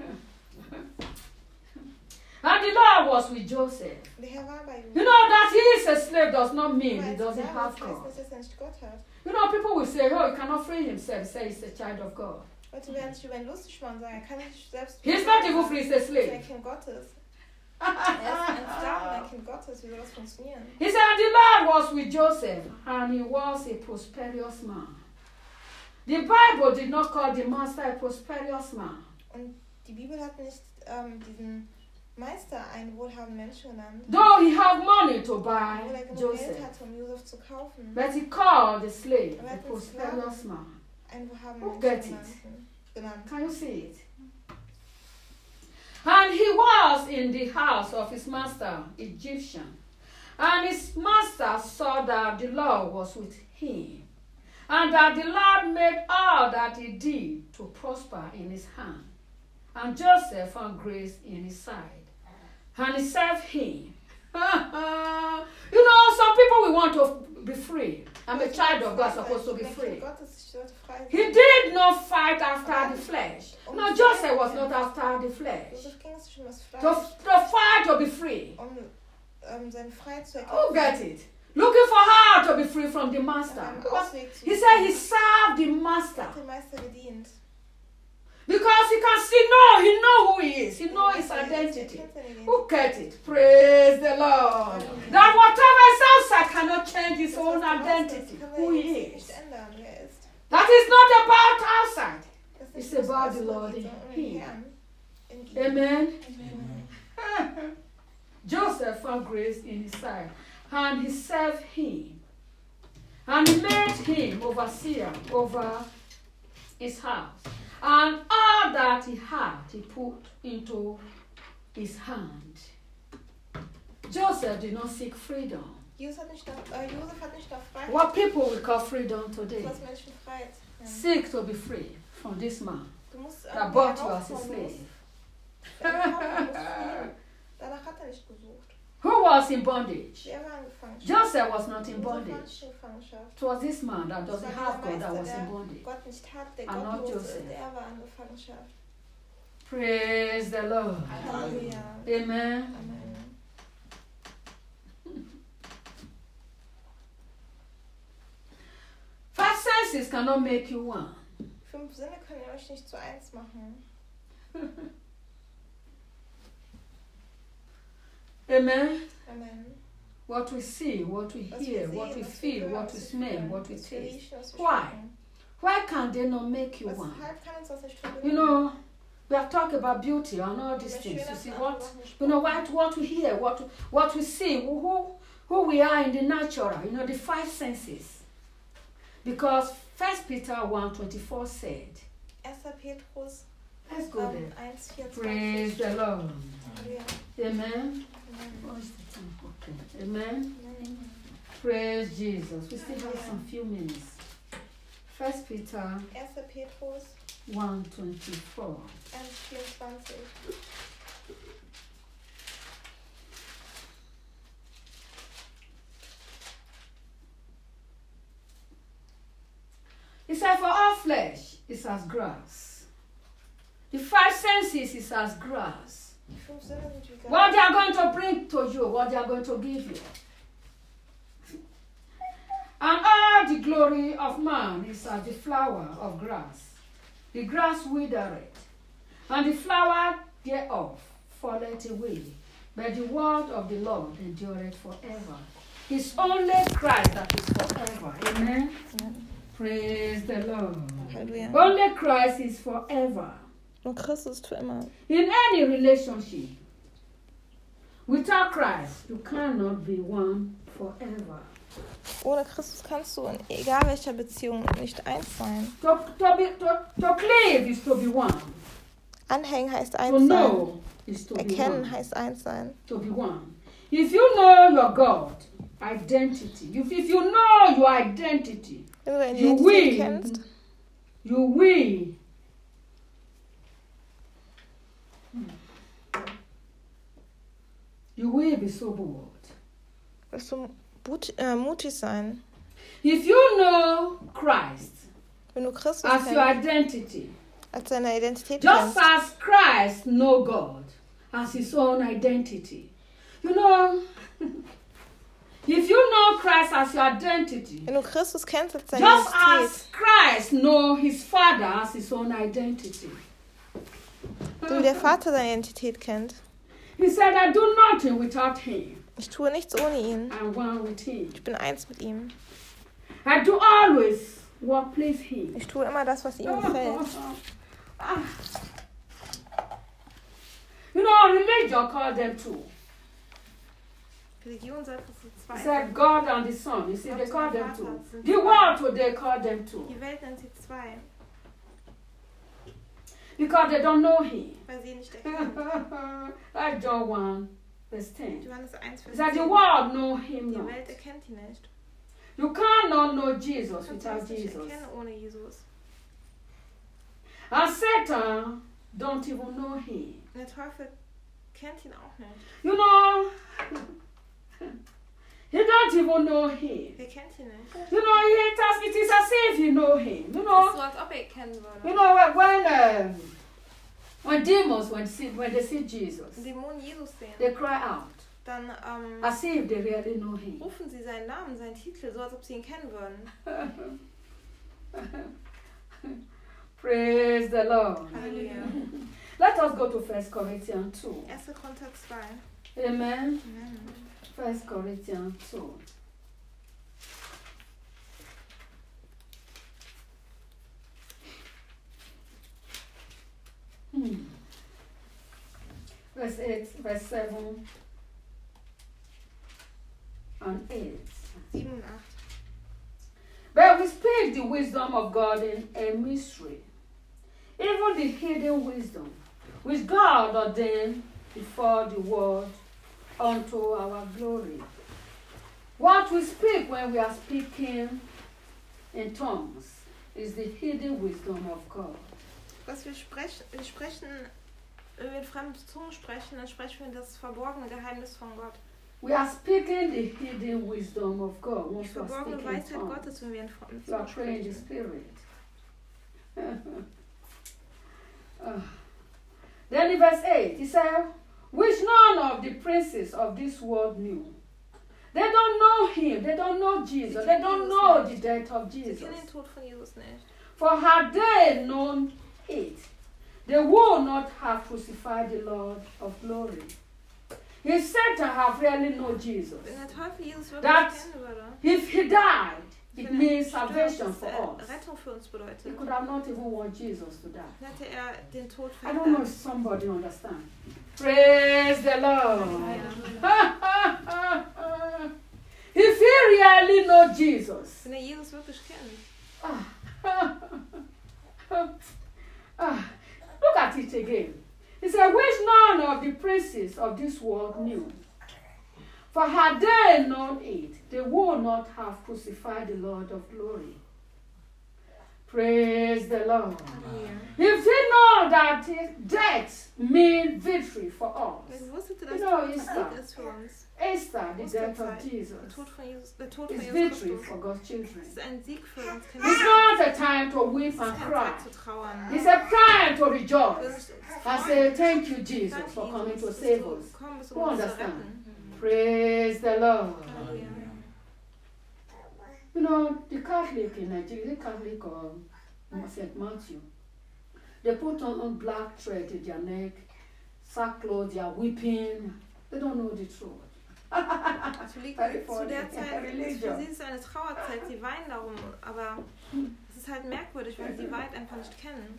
And the Lord was with Joseph. Der Herr war bei Josef. You know that he is a slave does not mean he Als doesn't Sklave, have das heißt God. nicht, dass er nicht Gott hat. You know, people will say, oh, he cannot free himself, say he's a child of God. Leute werden sich über ihn lustig machen und sagen, er kann sich selbst He's not even free, he's a Er ist ein slave. Kind Gottes. Er ist ein Sklave und ein Kind Gottes. Wie soll das funktionieren? He said, the Lord was with Joseph, and he was a prosperous man. The Bible did not call the master a prosperous man. Und die Bibel hat nicht diesen Meister einen wohlhabenden Menschen genannt. Though he had money to buy Obwohl er genug Joseph. Geld hatte, um Josef zu kaufen. But he called the slave a prosperous man. Einen wohlhabenden Who gets Menschen genannt. Can you see it? And he was in the house of his master, Egyptian. And his master saw that the Lord was with him, and that the Lord made all that he did to prosper in his hand. And Joseph found grace in his sight, and he served him. You know, some people will want to be free. I'm a child of God, supposed to be Ich bin ein free. Kind Gottes, ich sollte frei He sein. did not fight after the flesh. No, Joseph was not after the flesh. Josef ging es nicht um das To Fleisch, fight to be free. seine Freiheit zu Who get erkennen. it? Looking for how to be free from the master. Einen Ausweg zu He said he served the master. hat dem Meister gedient. Because he can see, he know who he is. He know his identity. Who get it? Praise the Lord. That whatever is outside cannot change his own identity, who he is. That is not about outside. It's about the Lord in him. Amen. Joseph found grace in his sight, and he served him. And he made him overseer over his house. And all that he had, he put into his hand. Joseph did not seek freedom. Josef hat nicht nach Freiheit. What people will call freedom today. Was Menschen Freiheit. Ja. Seek to be free from this man Du musst that bought you as a slave. Danach hat nicht gesucht. Who was in bondage? Er war in Gefangenschaft. Joseph was not in Josef war bondage. nicht in Gefangenschaft. It was this man that Es doesn't war have dieser God that was Meister, in der bondage. Gott nicht hat, der I'm not gottlos Joseph. ist, der war in Gefangenschaft. Praise the Lord. Halleluja. Amen. Amen. Five senses cannot make you one. 5 Sinne können euch nicht zu eins machen. Amen. Amen. What we see, what we Was wir hear, sehen, what we was wir feel, hören, what we was wir smell, fühlen, what we was wir taste. riechen, was wir Why? schmecken. Why can they not make you one? Weshalb kann uns das nicht verbinden? You know, we have talked about beauty and all these things. You see what we hear, what we see, who we are in the natural. You know, the 5 senses. Because 1 Peter 1:24 said. 1. Petrus Let's go there. 1,24. Praise the Lord. Halleluja. Amen. Amen. What is the time? Okay. Amen. Amen. Praise Jesus. We still have some few minutes. 1 Peter 1. Petrus 1:24. 1,24. He said, for all flesh is as grass. The 5 senses is as grass. Die 5 Sinne sind wie What Gras. they are going to bring to you, what they are going to give you. And all the glory of man is as the flower of grass. The grass withereth, and the flower thereof falleth away. But the word of the Lord endureth forever. It's only Christ that is forever. Amen. Amen. Praise the Lord. Halleluja. Only Christ is forever. Und Christus ist für immer. In any relationship, without Christ, you cannot be one forever. Ohne Christus kannst du in egal welcher Beziehung nicht eins sein. To cleave is to be one. Anhängen heißt To eins sein. know is to be Erkennen one. heißt eins sein. To be one. If you know your God, identity, if you know your identity, Wenn du deine you Identität will, kennst, you will be so bold. wirst du mutig sein. If you know Christ Wenn du Christus as your kennst, identity, als deine Identität just kennst, as Christ know God as his own identity. You know, if you know Christ as your identity, wenn du Christus kennst als deine just Identität, as Christ know his Father as his own identity. so wie der Vater seine Identität kennt. He said, I do nothing without him. Ich tue nichts ohne ihn. I'm one with him. Ich bin eins mit ihm. I do always what please him. Ich tue immer das, was ihm gefällt. You know, religion called them two. Religion sagt, dass es He zwei said sind. God and the Son. You see, they call them two. The world today call them two. Die Welt nennt sie zwei, Because they don't know him. weil sie ihn nicht erkennen. Like John 1, verse 10. Johannes 1, He Vers said the 10. world know him Die not. Welt erkennt ihn nicht. You cannot know Jesus Du kannst without ihn nicht Jesus. erkennen ohne Jesus. And Satan don't even know him. Und der Teufel kennt ihn auch nicht. You know, You don't even know him. Ihr kennt ihn nicht. You know, it is as if you know him. You Es ist know, so, als ob ihr ihn kennen würdet. you know when demons when they see Jesus, Wenn Dämonen Jesus sehen, they cry out dann as if they really know him. rufen sie seinen Namen, seinen Titel, so als ob sie ihn kennen würden. Praise the Lord. Halleluja. Let us go to 1 Corinthians 2. 1. Korinther 2. Amen. Amen. 1 Corinthians 2. Verse 8, verse 7 and 8. 7 und 8. But we speak the wisdom of God in a mystery, even the hidden wisdom, which God ordained before the world unto our glory. What we speak when we are speaking in tongues is the hidden wisdom of God. Was wir sprechen, wenn wir in fremden Zungen sprechen, dann sprechen wir das verborgene Geheimnis von Gott. We are speaking the hidden wisdom of God Die once we are verborgene speaking in Weisheit tongues. Gottes, wenn wir in fremden You are Zungen praying in the sprechen. spirit. Then in verse 8, he said, which none of the princes of this world knew. They don't know him. They don't know Jesus. They don't know the death of Sie Jesus. kennen den Tod von Jesus nicht. For had they known it, they would not have crucified the Lord of glory. He said to have really known Jesus. Wenn der Teufel Jesus wirklich That- kennen würde, If he died, it wenn er means stirbt, salvation dass for us. Rettung für uns He bedeutet, could have not even want Jesus to die. dann hätte er den Tod I don't know if verhindert. somebody understands. Praise the Lord. If he really know Jesus, Wenn er Jesus wirklich kennt, look at it again. He said, which none of the princes of this world knew. For had they known it, they would not have crucified the Lord of glory. Praise the Lord. If they know that death means victory for us, wenn wusste, dass You know, der it's Tod that. Sieg ist für uns. Esther, the death of Der Jesus, Tod von Jesus, der Tod von is Jesus victory Christus. for God's children. Es ist ein Sieg für uns It's Kinder. not a time to weep Es ist and keine cry. Zeit zu trauern. It's a time to Wir rejoice müssen uns and freuen. say, thank you, Jesus, Danke, for coming Jesus, to dass save du us. gekommen bist, Who um uns zu understand? retten. Praise the Lord. Halleluja. You know, the Catholic in Nigeria, the Catholic of St. Matthew, they put on black thread in their neck, sackcloth, they are weeping. They don't know the truth. Zu Very zu der funny. Zeit, Religion. für sie ist es eine Trauerzeit, sie weinen darum, aber es ist halt merkwürdig, weil sie die Wahrheit einfach nicht kennen.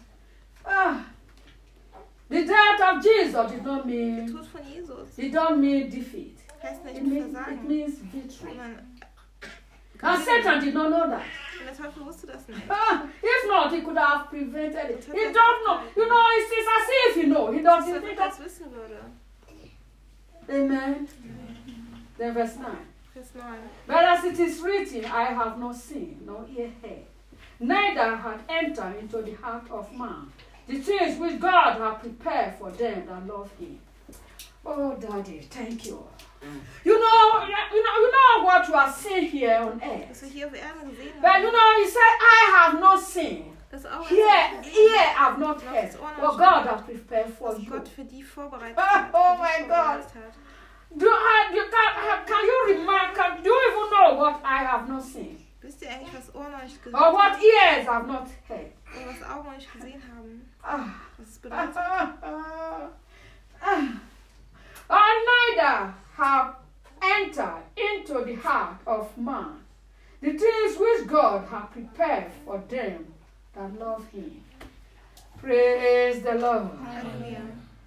The death of Jesus did not Der mean Tod von Jesus did not mean defeat. heißt It nicht means, Versagen, means victory. sondern And Satan did not know that. und der Teufel wusste das nicht. If not, he could have prevented it. He don't know. You know, it's as if you know. He Dass doesn't. er He das doesn't. wissen würde. Amen. Then verse 9. Vers 9. But as it is written, I have not seen, nor ear heard, neither had entered into the heart of man the things which God hath prepared for them that love him. Oh, Daddy, thank you. You know what you are seeing here on earth. Was wir hier auf Erden gesehen But you haben, know, he said, I have not seen, das Auge ear have not heard, what God has prepared for was you. Gott für die vorbereitet Oh, hat. oh für my dich God. vorbereitet hat. Can you remark, do you even know what I have not seen? Wisst ihr eigentlich, was Ohren noch nicht Or gehört what haben? ears have not heard? Oder was Augen noch nicht gesehen haben? Ah. Was es bedeutet? And neither have entered into the heart of man the things which God hath prepared for them that love him. Praise the Lord. Halleluja.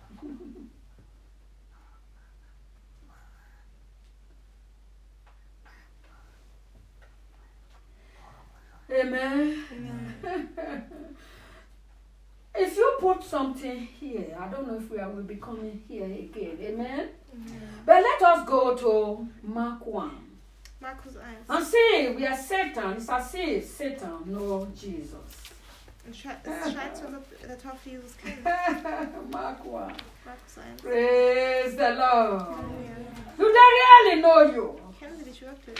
Amen. Amen. If you put something here, I don't know if will be coming here again. Amen. But let us go to Mark 1 Markus 1. and see where Satan, it's as if Satan knows Jesus. Es scheint so, als ob der Teufel Jesus kennt. Mark 1. Markus 1. Praise the Lord. Halleluja. Do they really know you? Kennen sie dich wirklich?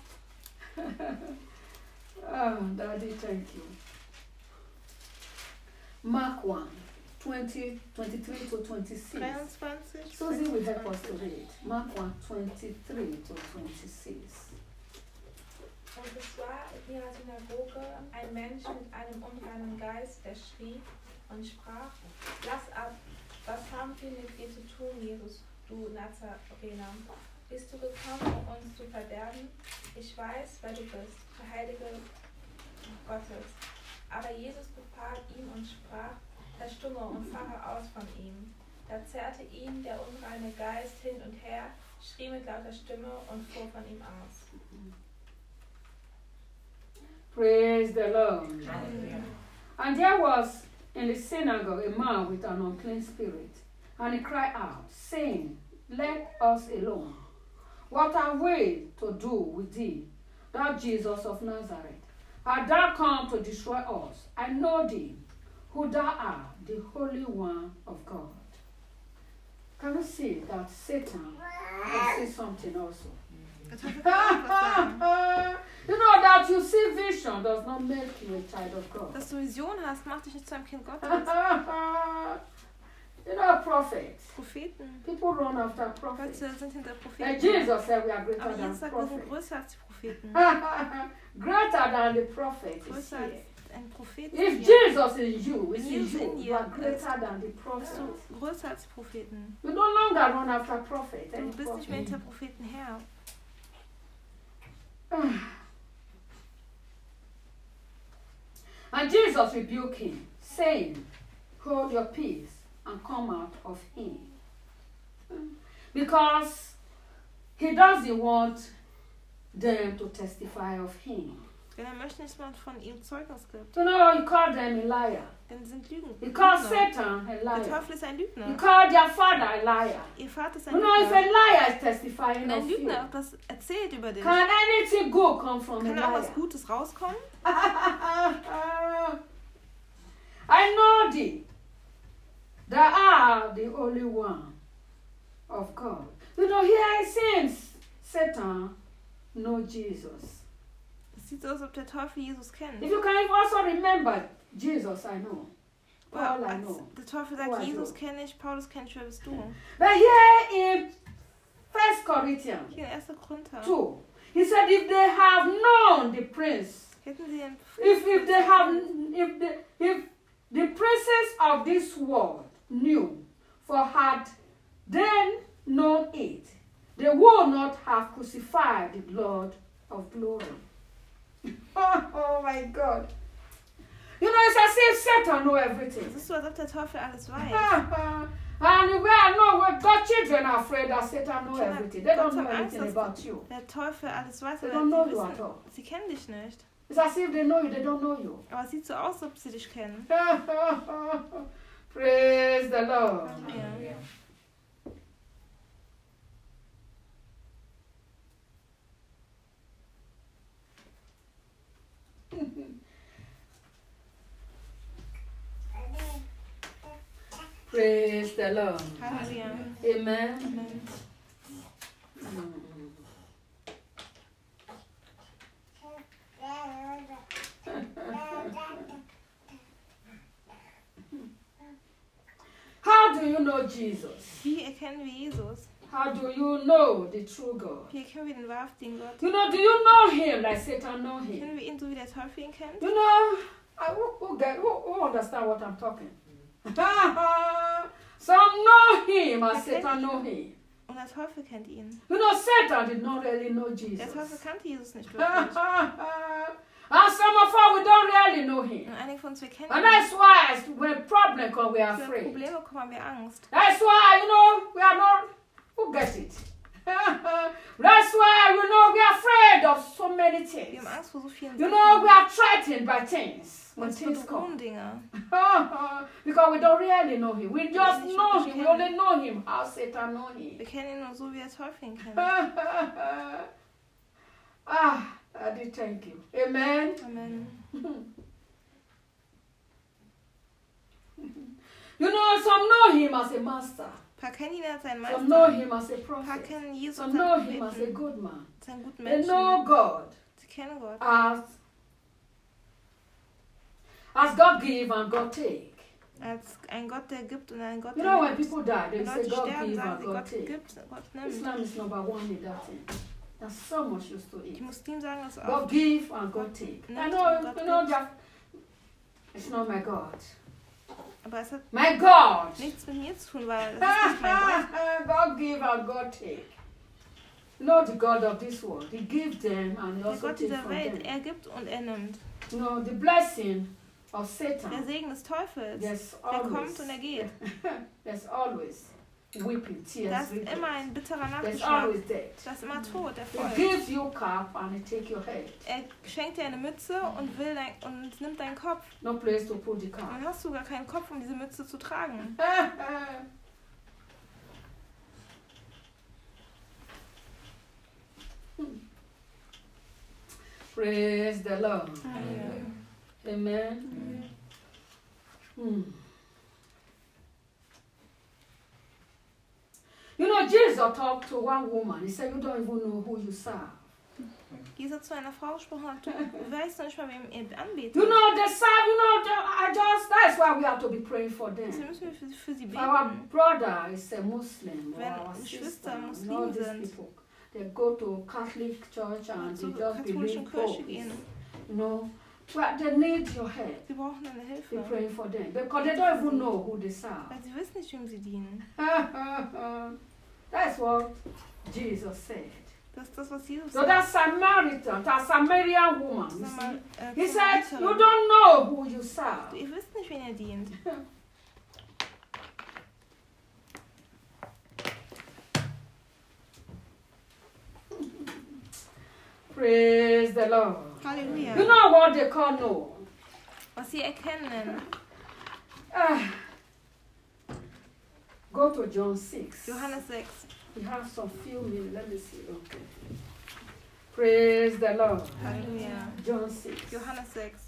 Oh, Daddy, thank you. Mark 1, 20, 23 to 26. 23. Susie will help us to read. Mark 1, 23 to 26. Und es war in ihrer Synagoge ein Mensch mit einem unreinen Geist, der schrie und sprach: Lass ab, was haben wir mit dir zu tun, Jesus, du Nazarener? Bist du gekommen, um uns zu verderben? Ich weiß, wer du bist, der Heilige Gottes. Aber Jesus befahl ihm und sprach: Verstumme und fahre aus von ihm. Da zerrte ihn der unreine Geist hin und her, schrie mit lauter Stimme und fuhr von ihm aus. Praise the Lord. Hallelujah. And there was in the synagogue a man with an unclean spirit, and he cried out, saying, Let us alone. What have we to do with thee, thou Jesus of Nazareth? Art thou come to destroy us? I know thee, who thou art, the Holy One of God. Can you see that Satan can see something also? Der Teufel kann auch was sagen. You know that you see vision does not make you a child of God. Dass du Vision hast, macht dich nicht zu einem Kind Gottes. You know, prophets. Propheten. People run after prophets. Leute sind hinter And Propheten. Jesus said we are greater Aber than Jesus sagt, wir sind prophets. größer als die Propheten. Greater than the prophet is Größer here. als ein Prophet. If ist hier. Jesus is you, Wenn it's Jesus you. in You dir are greater ist, than the Bist prophet. du größer als die Propheten. You no longer run after prophet. Du Any bist nicht mehr prophet. hinter Propheten her. And Jesus rebuked him, saying, Hold your peace and come out of him. Because he doesn't want them to testify of him. Denn er möchte nicht, dass man von ihm Zeugnis gibt. You know, he called them a liar. Denn sie sind Lügen. He called Lügner. Satan a Der liar. Teufel ist ein He Lügner. called their father a liar. Ihr Vater ist ein You know, if a Lügner. liar is testifying Wenn ein of you, Lügner etwas erzählt über dich, can anything good come from a kann auch was liar? Gutes rauskommen? I know thee. Thou art the only one of God. You know, here it seems Satan know Jesus. Es sieht so aus, als ob der Teufel Jesus kennt. If you can also remember Jesus, I know. Paul, I Als know. der Teufel Who are sagt, Jesus you? kenne ich, Paulus kennt ich, wer bist du? But here in 1 Corinthians Hier in 1. Korinther. 2, he said, if they have known the prince, Hätten sie den if the princes of this world knew, for had then known it, they would not have crucified the Lord of glory. Oh my God. You know, it's as if Satan knows everything. Es ist so, als ob der Teufel alles weiß. And we are no, God's children are afraid that Satan knows Kinder, everything. They don't Gott know hat Angst, anything dass about you. der Teufel alles weiß, They aber don't know sie you at wissen, all. sie kennen dich nicht. It's as if they know you, they don't know you. Aber es sieht so aus, als ob sie dich kennen. Praise the Lord. Ja. Praise the Lord. Halleluja. Amen. Amen. How do you know Jesus? Wie erkennen wir Jesus? How do you know the true God? Wie erkennen wir den wahrhaftigen Gott? You know, do you know him like Satan know him? Kennen wir ihn so, wie der Teufel ihn kennt? You know, who understand what I'm talking? Some know him as Satan know him. Und der Teufel kennt ihn. You know, Satan did not really know Der Jesus. Teufel kannte Jesus nicht wirklich. And some of us, we don't really know him. Und einige von uns, wir kennen And ihn. that's why when problem comes, we are Wenn afraid. Probleme kommen, haben wir Angst. That's why, you know, we are not, who gets it? That's why, you know, we are afraid of so many Wir things. haben Angst vor so vielen You know, we Sachen. are threatened by things when Uns things bedrohen come. Dinge. Because we don't really know him. We just nicht know wirklich him. We kennen. only know him how Satan know him. Wir kennen ihn nur so, wie der Teufel ihn kennt. Daddy, thank you. Amen. Amen. You know, some know him as a master. Ein paar kennen ihn als seinen Some know Meister. him as a Ein paar prophet. kennen Jesus Some als know seinen him as a Propheten. good man. sind guten They Menschen. know God Sie kennen Gott. as God give and God take. Als ein Gott, der gibt und ein Gott, You der know, when nimmt. people die, they Wenn say Leute God sterben, give sagen and sie, God Gott take. gibt, Gott nimmt. Islam is number one in that thing. There's so much used to Die it. Muslimen sagen das auch. God give and God take. I Nimmt know, und Gott you know gibt. that it's not my God. Aber es hat My God. nichts mit mir zu tun, weil das ist nicht mein Gott. God give and God take. You know the God of this world. He gives them and he Der also Gott takes dieser from Welt, them. er gibt und er nimmt. You know the blessing of Der Satan. Segen des Teufels, There's der kommt always, und er geht. there's always weeping, tears, Das ist regret. immer ein bitterer There's Nachgeschmack. always death. Das ist immer Tod, der He folgt. gives you cap and he take your head. Er schenkt dir eine Mütze und und nimmt deinen Kopf. No place to put the Und cap. dann hast du gar keinen Kopf, um diese Mütze zu tragen. Praise the Lord. Ja. Amen. Hmm. You know, Jesus talked to one woman. He said, you don't even know who you serve. Jesus hat zu einer Frau gesprochen und sagt, du weißt noch nicht mal, wem ihr anbetet. You know, they serve, you know, that's why we have to be praying for Deswegen them. müssen wir für sie Our beten. brother is a Muslim, or Wenn our Geschwister sister, and all Muslim these sind. people. They go to Catholic church and Zur they just katholischen believe Kirche Pope. gehen. You know, but they need your help. Sie brauchen deine Be Hilfe. praying for them because they don't even know who they serve. Weil sie wissen nicht, wem sie dienen. That's what Jesus said. Das ist das, was Jesus So sagt. that Samaritan, that Samaritan woman, you Sag mal, see, he said, Samariterin. you don't know who you serve. Ihr wisst nicht, wen ihr dient. Praise the Lord. Halleluja. You know what they call no? Was sie erkennen. Go to John 6. Johannes 6. We have some few minutes. Let me see. Okay. Praise the Lord. Halleluja. John 6. Johannes 6.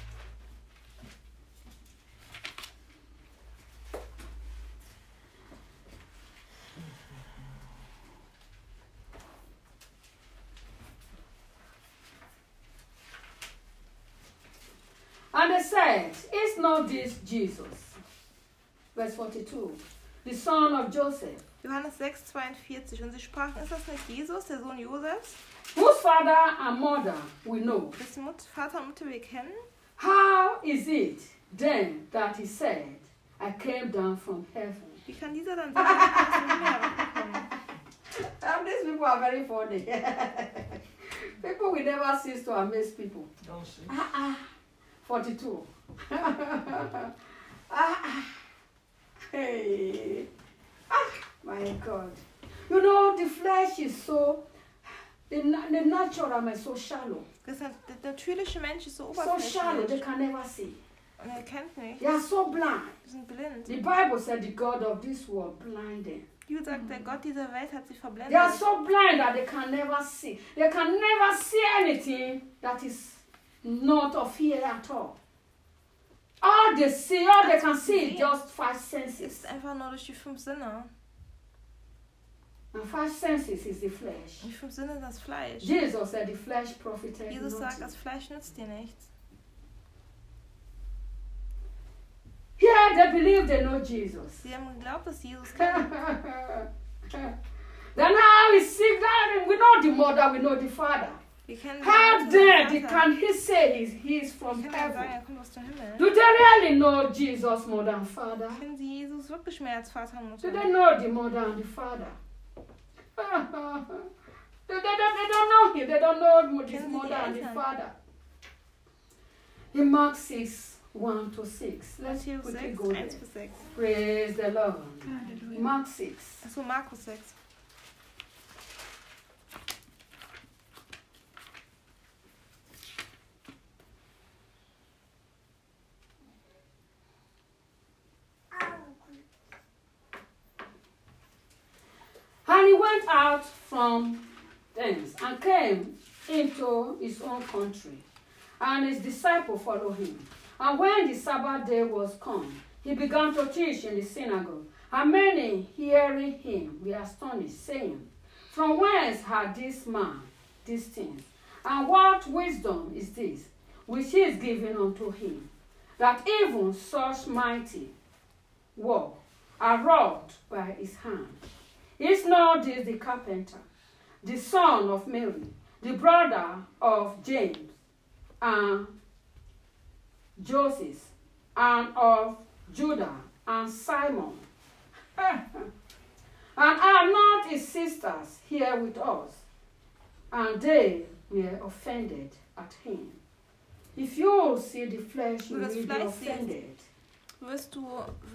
And they said, is not this Jesus? Verse 42. The son of Joseph, Johannes 6, 42. Und sie sprachen, ist das nicht Jesus, der Sohn Josefs, whose father and mother we know. dessen Vater und Mutter wir kennen? How is it then that he said, I came down from heaven? Wie kann dieser dann sagen, ich bin aus dem Himmel herabgekommen? And these people are very funny. People will never cease to amaze people. Don't see. 42. Hey. My God. You know, the flesh is so, the natural is so shallow. Das heißt, der natürliche Mensch ist so So shallow, they oberflächlich. can never see. Und er kennt nicht. They are so blind. Sie sind blind. The Bible said the God of this world blinded. Wie sagt, der Gott dieser Welt hat sie They are verblendet. so blind that they can never see. They can never see anything that is not of here at all. All they see, all they can see is just five Es senses. ist einfach nur durch die 5 Sinne. And five senses is the flesh. Die 5 Sinne sind das Fleisch. Jesus said the flesh profited Jesus sagt, nothing. das Fleisch nützt dir nichts. Here they believe they know Jesus. Sie haben geglaubt, dass Jesus kennt. Then how is sick that we know the mother, we know the father. Wir kennen How den then Vater. can he say he is Wir from können ja sagen, heaven? er kommt aus dem Himmel. Do they really know Jesus more than father? Kennen sie Jesus wirklich mehr als Vater und Do Mutter? they know the mother and the father? They don't know him. They don't know his Kennen sie mother die and the Eltern? father. In Mark 6, 1 to 6. Let's Matthäus quickly 6, go there. 1 bis 6. Praise the Lord. Halleluja. Mark 6. Achso, Markus 6. And he went out from thence and came into his own country, and his disciples followed him. And when the Sabbath day was come, he began to teach in the synagogue. And many, hearing him, were astonished, saying, From whence had this man these things. And what wisdom is this which is given unto him, that even such mighty work are wrought by his hand? Is not this the carpenter, the son of Mary, the brother of James and Joseph, and of Judah and Simon? And are not his sisters here with us? And they were offended at him. If you see the flesh, you Nur das will be Fleisch offended. wirst du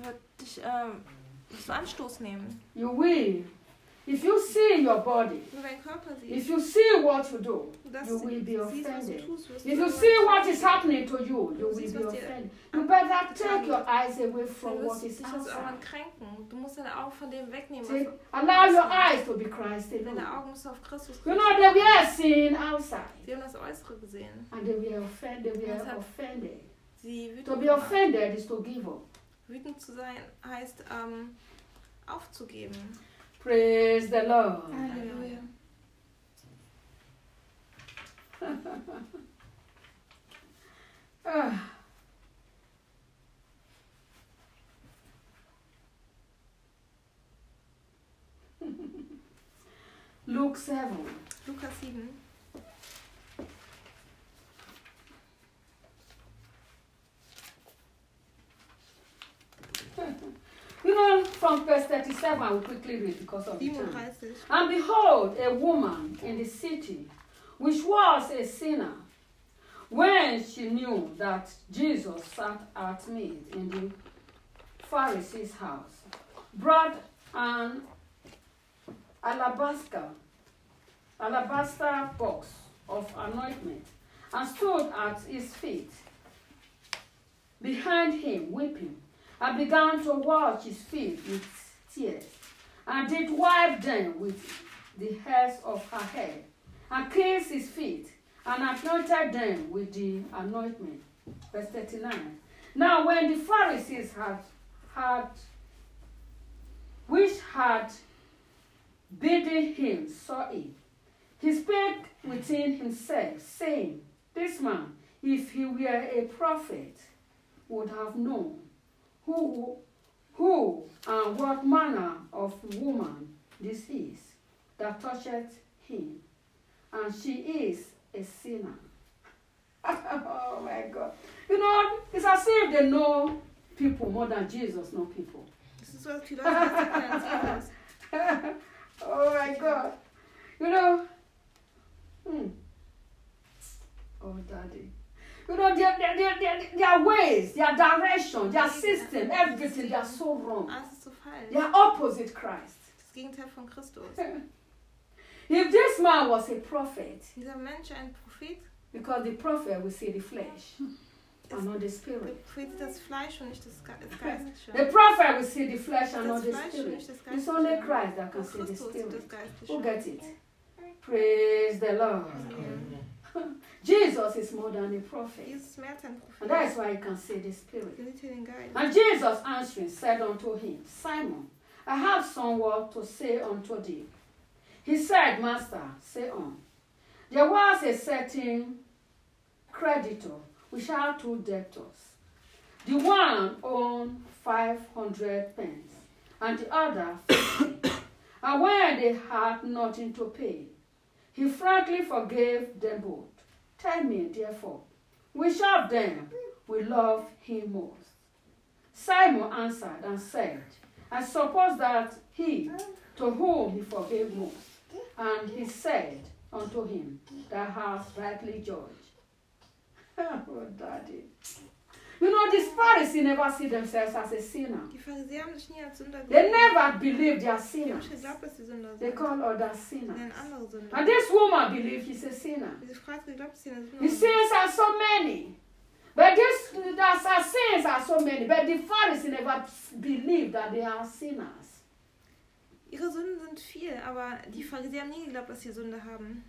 Anstoß nehmen. You will. If you see your body, Wenn du deinen Körper if siehst, you see what you do, du das you will be siehst, was du offended. tust, wirst If du you see what is offended. happening to you, you will siehst, be was dir offended. You better take your eyes away Du from what wirst is dich das irgendwann outside. kränken. Du musst deine Augen von dem wegnehmen. Take, Was allow your eyes to be Christ deine alone. Augen musst du auf Christus You know, richten. they were seeing outside, Sie haben das Äußere gesehen. and they were offended. They Das were hat offended. sie To wütend be gemacht. offended is to give up. Wütend zu sein heißt aufzugeben. Praise the Lord. Halleluja. Ah. Luke 7. Lukas 7. You know, from verse 37, I will quickly read because of the time. 37. And behold, a woman in the city, which was a sinner, when she knew that Jesus sat at meat in the Pharisee's house, brought an alabaster box of anointment, and stood at his feet behind him, weeping, and began to wash his feet with tears, and did wipe them with the hairs of her head, and kissed his feet, and anointed them with the anointment. Verse 39. Now when the Pharisees which had bidden him saw it, he spake within himself, saying, This man, if he were a prophet, would have known who and what manner of woman this is that toucheth him, and she is a sinner. Oh my God. You know, it's as if they know people more than Jesus know people. Das ist so, als die Leute besser kennen als Jesus. Oh my God. You know, oh Daddy. You know, their ways, their direction, their system, everything, they are so wrong. Alles ist so falsch. They are opposite Christ. Das Gegenteil von Christus. If this man was a prophet, Dieser Mensch ein Prophet, because the prophet will see the flesh and not the der spirit. Prophet sieht das Fleisch und nicht das Geistliche. The prophet will see the flesh and not Das the Fleisch und spirit. nicht das It's only Geistliche. Christ that can Nur see the Christus sieht das spirit. Who Geistliche. gets it? Praise the Lord. Jesus is more than a prophet. Jesus ist mehr als ein Prophet. And that is why he can see the spirit. Er sieht hier den Geist. And Jesus answering said unto him, Simon, I have somewhat to say unto thee. He said, Master, say on. There was a certain creditor which had 2 debtors. The one owned 500 pence, and the other 50. And when they had nothing to pay, he frankly forgave them both. Tell me, therefore, which of them will love him most? Simon answered and said, I suppose that he to whom he forgave most. And he said unto him, Thou hast rightly judged. Oh, Daddy. You know, these Pharisees never see themselves as a sinner. Die Pharisäer haben sich nie als Sünder They gesehen. never believe they are Die haben sinners. nicht geglaubt, dass sie Sünder They sind. call others Sie sinners. nennen andere Sünder. And this woman believes she's a sinner. Diese Frau hat geglaubt, dass sie eine The Sünderin sind. sins are so many. But sins are so many. But the Pharisees never believe that they are sinners. Ihre Sünden sind viel, aber die Pharisäer haben nie geglaubt, dass sie Sünde haben.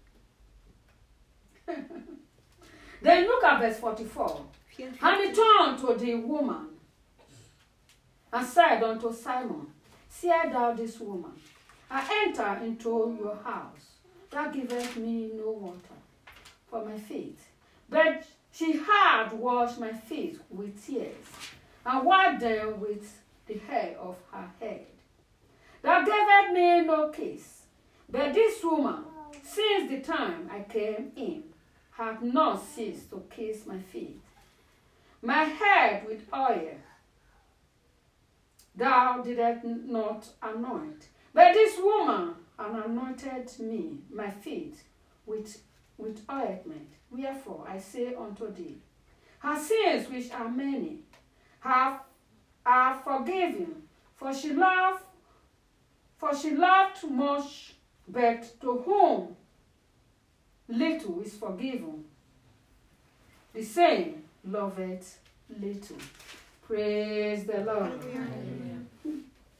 Then look at verse 44. 44. And he turned to the woman and said unto Simon, See thou this woman, I enter into your house. Thou givest me no water for my feet. But she had washed my feet with tears, and wiped them with the hair of her head. Thou gavest me no kiss, but this woman, since the time I came in, hath not ceased to kiss my feet. My head with oil thou didst not anoint, but this woman anointed me, my feet, with ointment. Wherefore I say unto thee, her sins, which are many, are forgiven, for she loved much, but to whom little is forgiven, the same loveth little. Praise the Lord. Hallelujah.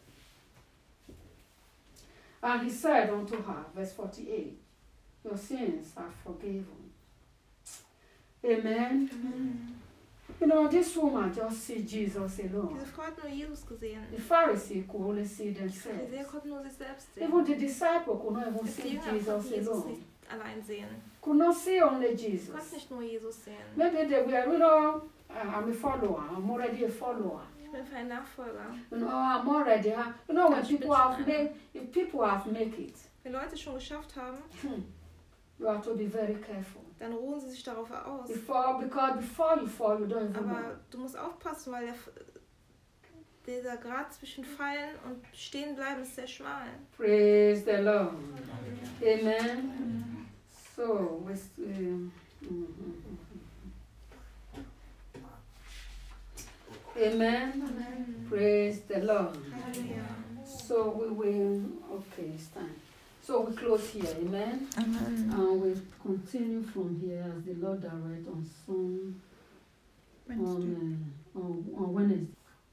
And he said unto her, verse 48, your sins are forgiven. Amen. You know, this woman just see Jesus alone. Diese Frau hat nur Jesus gesehen. The Pharisee could only see Die themselves. Pharisäer konnten nur sich selbst sehen. Even the disciple could not even Die see Jünger konnten Jesus Jesus alone. nicht allein sehen. Could not see only Du Jesus. kannst nicht nur Jesus sehen. Maybe they were, you know, I'm a follower. I'm already a follower. Ich bin für einen Nachfolger. You know, I'm already. You know, when people have made, if people have make it, Wenn Leute es schon geschafft haben, you have to be very careful. dann ruhen sie sich darauf aus. Because before you fall, you don't even know. Aber du musst aufpassen, weil dieser Grad zwischen Fallen und Stehen bleiben ist sehr schmal. Praise the Lord. Amen. So, Amen. Praise the Lord. Halleluja. So we will, okay, it's time. So we close here, amen? Amen. And we continue from here as the Lord direct on